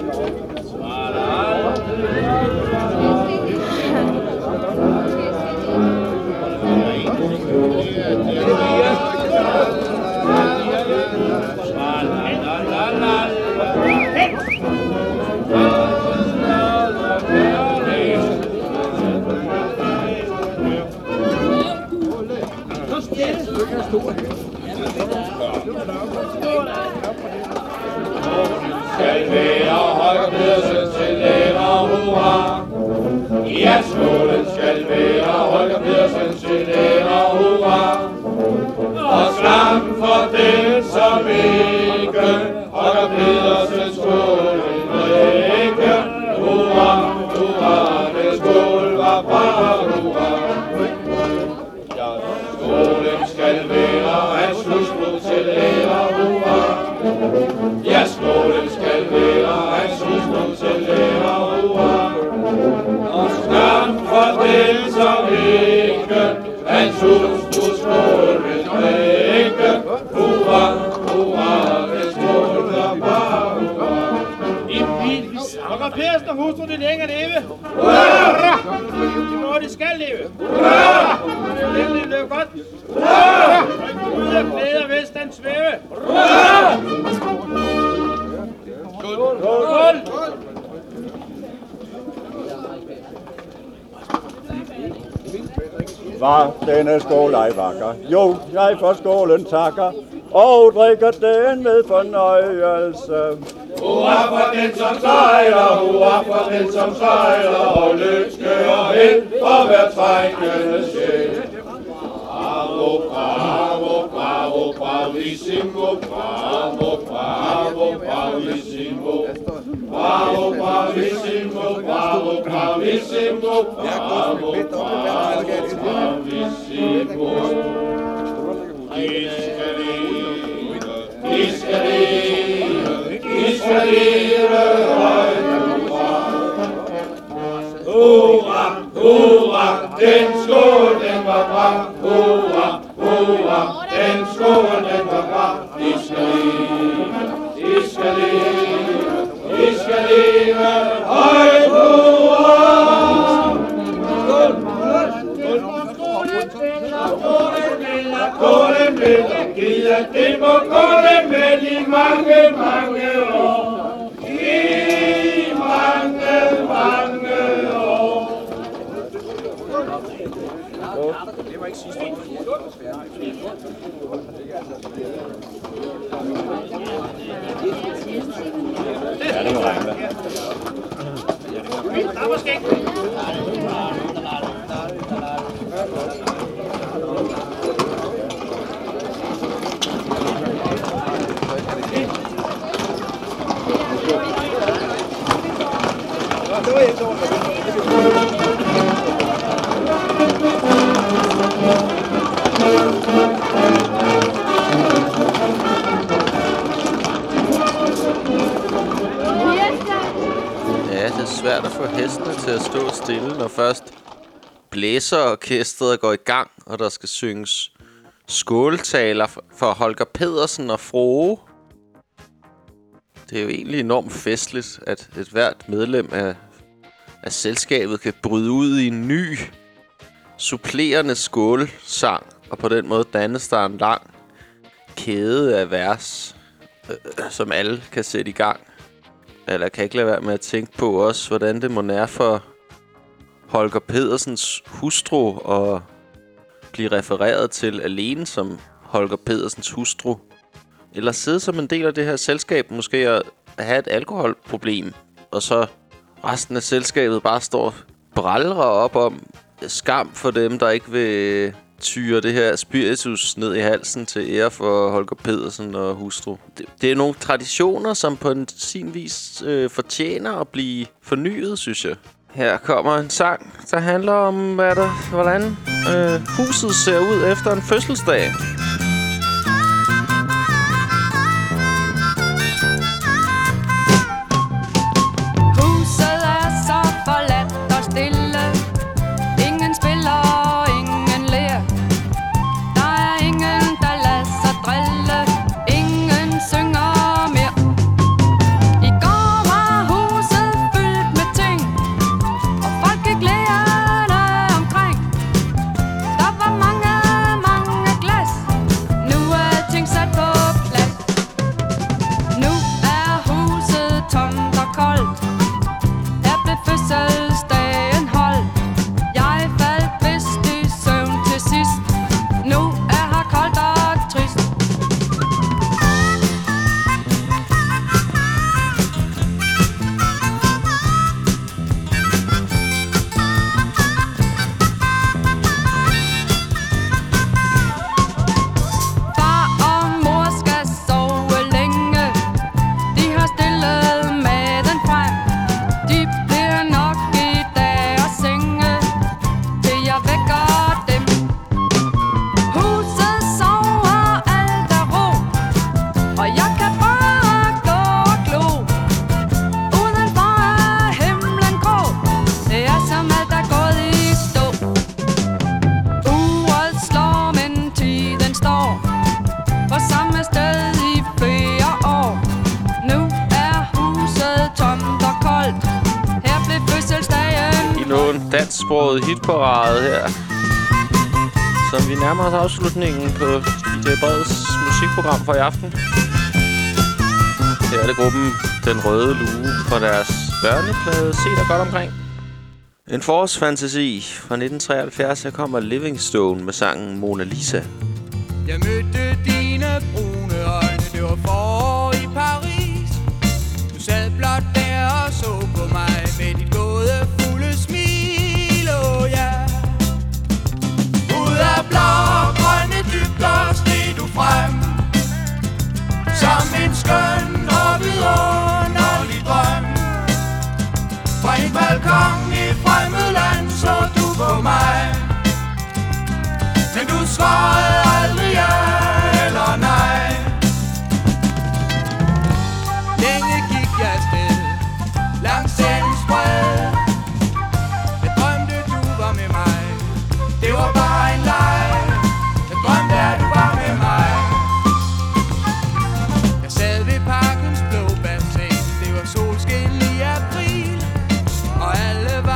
[SPEAKER 2] Skal være Holger Pedersen til lærer, hurra. Ja, skålen skal være Holger Pedersen til lærer, hurra. Og slam for den, som ikke Holger Pedersen skålen drikke. Hurra, hurra, den skål var bare hurra. Ja, skålen skal være hans husbrug til lærer, hurra. Ja, skålen skal være hans husbrug til lærer, hurra. Og skam for den, som ikke hans husbrug skål vil drikke. Hurra, hurra, den skål var bare hurra. I bil, Holger Pedersen og hustru, det længere leve. Hurra! Det må det skal leve. Hurra! Det løb godt. Hurra! Ud af glæder velstand svæve. Hurra! Skål! Skål!
[SPEAKER 21] Var denne skål ej vakker? Jo, jeg for skålen takker, og drikker den med fornøjelse.
[SPEAKER 2] Hurra for den, som sejler, hurra for den, som sejler, og lykke og held for hver trængende sjæl. Bravo, bravo, bravo, bravissimo, bravo, bravo, bravissimo. Bravo, bravissimo, bravo, bravissimo, bravo, bravo, bravissimo. I skal leve, I skal leve højt. Hurra, hurra, den skål, den var bra. Hurra, hurra, den skål, den var bra. I skal leve, I skal leve, I skal leve højt. Hurra! Skålen vil og giv, at det må skålen vel i mange, mange år. I mange, mange år. Det var ikke sidste
[SPEAKER 21] Ja, det må regne med.
[SPEAKER 2] Der er måske ikke.
[SPEAKER 1] Ja, det er svært at få hestene til at stå stille, når først blæserorkestret går i gang, og der skal synges skåltaler for Holger Pedersen og Frue. Det er jo egentlig enormt festligt, at et hvert medlem af, af selskabet kan bryde ud i en ny, supplerende skålsang, og på den måde dannes der en lang kæde af vers, øh, som alle kan sætte i gang. Eller kan ikke lade være med at tænke på også, hvordan det må nære for Holger Pedersens hustru at blive refereret til alene som Holger Pedersens hustru. Eller sidde som en del af det her selskab, måske at have et alkoholproblem, og så resten af selskabet bare står brælrer op om skam for dem, der ikke vil tyre det her spiritus ned i halsen til ære for Holger Pedersen og hustru. Det, det er nogle traditioner, som på en sin vis øh, fortjener at blive fornyet, synes jeg. Her kommer en sang, der handler om, hvad der, hvordan øh, huset ser ud efter en fødselsdag.
[SPEAKER 18] Huset er så forladt og stille. Ingen spiller, ingen ler. Der er ingen, der lader sig drille. Ingen synger mere. I går var huset fyldt med ting, og folk gik lærerne omkring. Der var mange, mange glas. Nu er ting sat på plads. Nu er huset tomt og koldt. Der blev fødselsdagen holdt. Jeg faldt vist i søvn til sidst. Nu er her koldt og trist. Far og mor skal sove længe. De har stillet maden frem. De bliver nok i dag at synge, til jeg vækker dem. Huset sover, alt er ro, og jeg kan bare gå og glo. Udenfor er himlen grå. Det er som alt er gået i stå. Uret slår, men tiden står på samme sted i flere år. Nu er huset tomt og koldt. Her blev fødselsdagen.
[SPEAKER 1] I lå en dansksproget hitparade her, som vi nærmer os afslutningen på D J Breds musikprogram for i aften. Her er det gruppen Den Røde Lue fra deres børneplade Se dig godt omkring. En forårsfantasi fra nitten treoghalvfjerds. Her kommer Livingstone med sangen Mona Lisa.
[SPEAKER 3] Jeg mødte dine brune øjne, det var forår i Paris. Du sad blot der og så på mig med dit gådefulde smil, oh ja. Ud af blå grønne dybder steg du frem, som en skøn og vidunderlig drøm. Fra en balkon i fremmed land så du på mig, men du svarede aldrig ja eller nej. Længe gik jeg afsted langs sandens bred. Jeg drømte du var med mig. Det var bare en leg. Jeg drømte at du var med mig. Jeg sad ved parkens blå bassin. Det var solskin i april, og alle var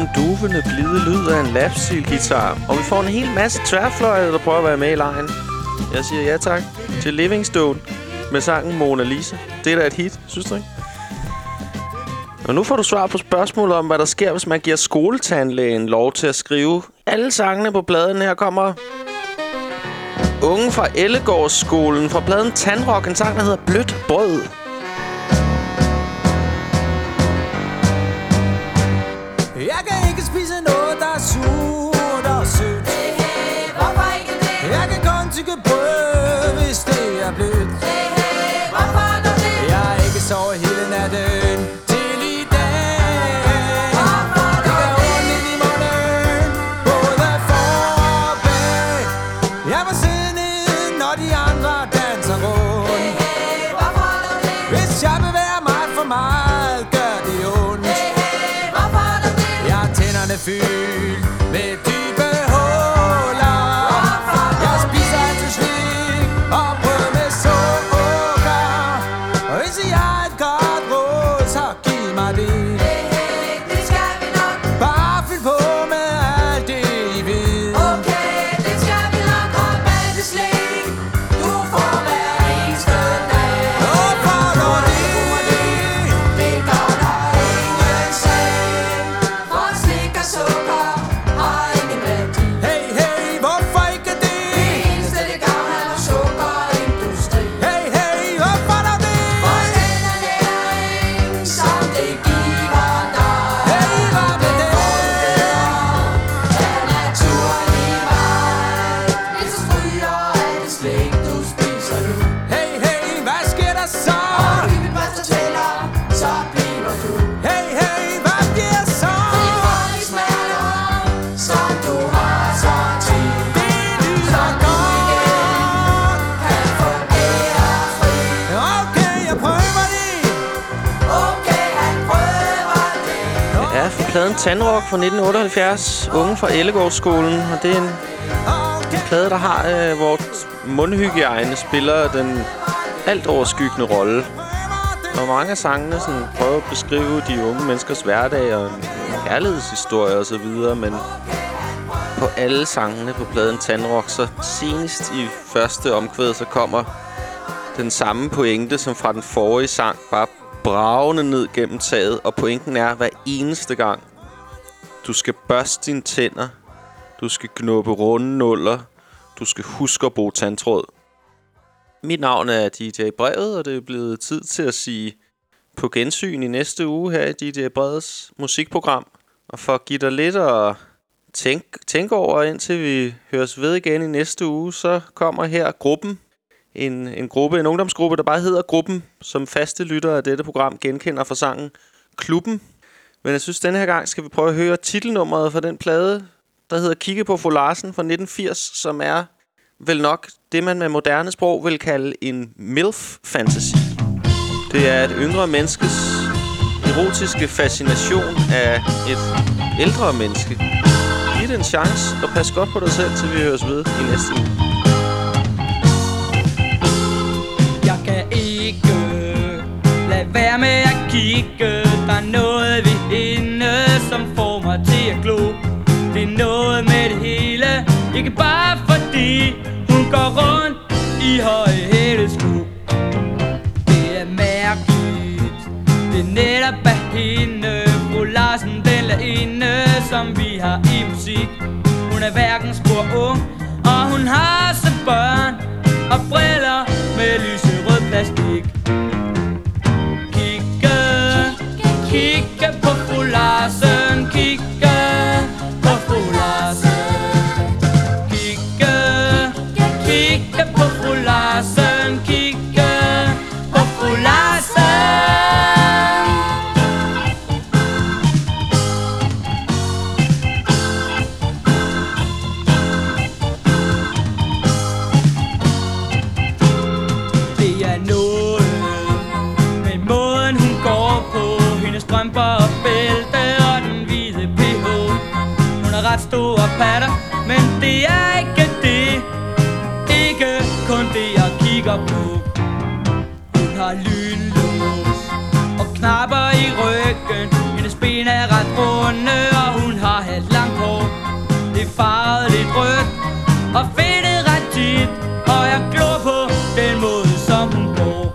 [SPEAKER 1] den duvende, blide lyd af en lapsteel-guitar. Og vi får en hel masse tværfløjte, der prøver at være med i lejen. Jeg siger ja tak til Livingstone med sangen Mona Lisa. Det er da et hit, synes du ikke? Og nu får du svar på spørgsmålet om, hvad der sker, hvis man giver skoletandlægen lov til at skrive alle sangene på pladen. Her kommer Unge fra Ellegårdsskolen fra pladen Tandrock, en sang, der hedder Blødt Brød.
[SPEAKER 4] Jeg kan ikke spise noget, der er surt og sødt. Hey, hey, hvorfor ikke det? Jeg kan kun tygge brød, hvis det er blødt. Hey, hey, hvorfor dog det? Jeg har ikke sovet hele natten til i dag. Hvorfor dog det? Det gør ondt ind i munden, både for og bag. Jeg var siddende, når de andre danser rundt. Hey, hey, hvorfor dog det? Hvis jeg bevæger mig for meget, gør det ondt. Hey, hey, hvorfor dog det? Jeg har tænderne fyldt med dybe huller. Jeg spiser altid slik og brød med sukker. Og hvis I har et godt råd, så giv mig det. Hey, hey, det skal vi nok. Bare fyld på med alt det I ved. Okay, det skal vi nok. Og med det slik, du får hver eneste dag. Og for når det, det gør der ingen sag. For slik og sukker har ingen værdi. Hey, hey, hvorfor ikke det? Det eneste det gavner er sukkerindustri. Hey, hey, hvorfor der det? For den er næring, som det giver dig. Hey, hvad med det? Den naturlige vej. Hvis du stryger af det slik, du spiser nu. Hey, hey, hvad sker der så? Og hyppelbørster tæller, så bliver du. Hey, hey, hvad bliver så? Fri for de smerter, som du har så tit. Det lyder godt, kan få ærefri. Okay, jeg prøver det. Okay, han prøver det.
[SPEAKER 1] Ja, fra pladen Tandrock fra nitten otteoghalvfjerds. Unge fra Ellegårdsskolen. Og det er en, en plade, der har, øh, hvor mundhygiejne spiller den alt overskyggende rolle. Og mange af sangene sådan, prøver at beskrive de unge menneskers hverdag og en kærlighedshistorie og så videre, men på alle sangene på pladen Tandrock, så senest i første omkvæd, så kommer den samme pointe som fra den forrige sang, bare bragende ned gennem taget. Og pointen er, hver eneste gang, du skal børste dine tænder, du skal knuppe runde nuller, du skal huske at bruge tandtråd. Mit navn er D J Brevet, og det er blevet tid til at sige på gensyn i næste uge her i D J Brevets musikprogram. Og for at give dig lidt at tænke, tænke over, indtil vi høres ved igen i næste uge, så kommer her gruppen. En, en gruppe, en ungdomsgruppe, der bare hedder Gruppen, som faste lyttere af dette program genkender fra sangen Klubben. Men jeg synes, denne her gang skal vi prøve at høre titelnummeret for den plade, der hedder Kigge på Fru Larsen fra nitten firs, som er vel nok det, man med moderne sprog vil kalde en milf-fantasy. Det er et yngre menneskes erotiske fascination af et ældre menneske. Giv det en chance, og pas godt på dig selv, til vi høres ved i næste uge.
[SPEAKER 3] Jeg kan ikke lade være med at kigge. Der er noget ved hende, som får mig til at glo. Det er noget med det hele, ikke bare fordi hun går rundt i høje hælesko. Det er mærkeligt, det er netop af hende, Fru Larsen, den lærinde, som vi har i musik. Hun er hverken spor ung, og hun har så børn og briller med lyserød plastik. Kigge, kigge på Fru Larsen, kigge på Fru Larsen. Kigge, kigge på Fru Larsen, kigge på Fru Larsen. tit, og jeg glor på den måde, som hun går.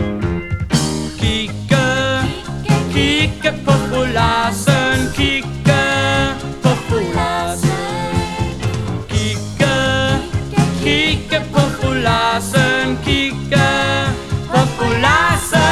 [SPEAKER 3] Kigge, kigge på fru Larsen, kigge på fru Larsen. Kigge, kigge på fru Larsen, kigge på fru Larsen.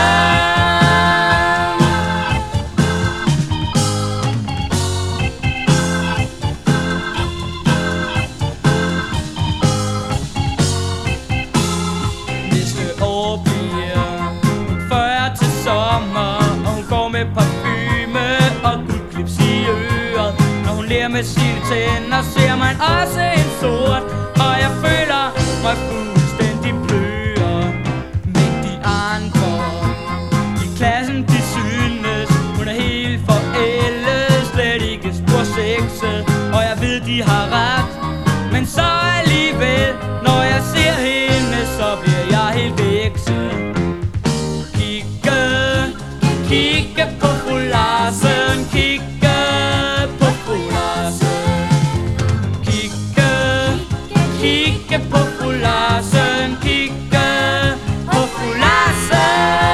[SPEAKER 3] Med sine tænder ser man også en sort, og jeg føler mig fuldstændig bløder. Men de andre i klassen, de synes hun er helt forældet, slet ikke spor sexet, og jeg ved de har ret. Men så alligevel, når jeg ser hende, så bliver jeg helt vækset. Kigge, kigge på fru Larsen, kigge på fru Larsen. Kigge på fru Larsen, kigge på fru Larsen.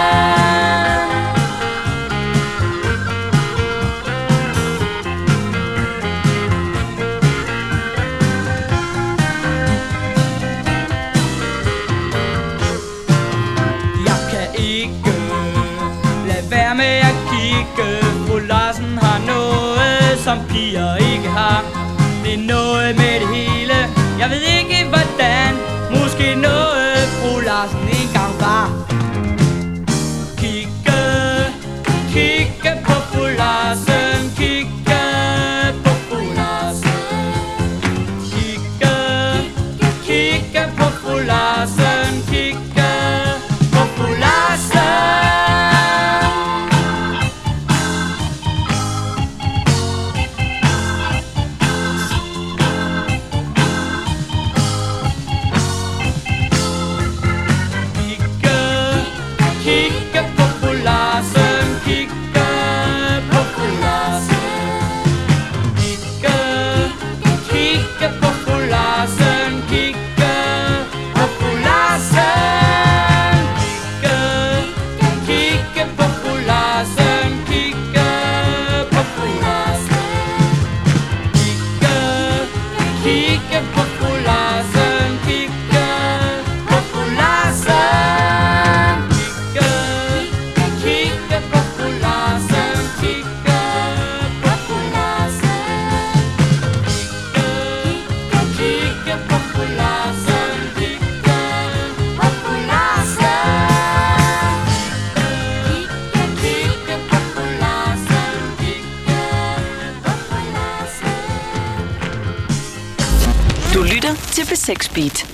[SPEAKER 3] Jeg kan ikke lade være med at kigge. Fru Larsen har noget, som piger ikke har. Det er noget med det hele, jeg ved ikke hvordan. Måske noget fru Larsen engang var. Kigge, kigge på fru Larsen, kigge på fru Larsen. Kigge, kigge på fru Larsen, kigge på fru Larsen.
[SPEAKER 12] Til B seks Beat.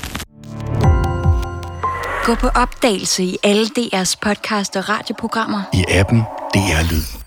[SPEAKER 12] Gå på opdagelse i alle D R's podcast og radioprogrammer.
[SPEAKER 6] I appen D R Lyd.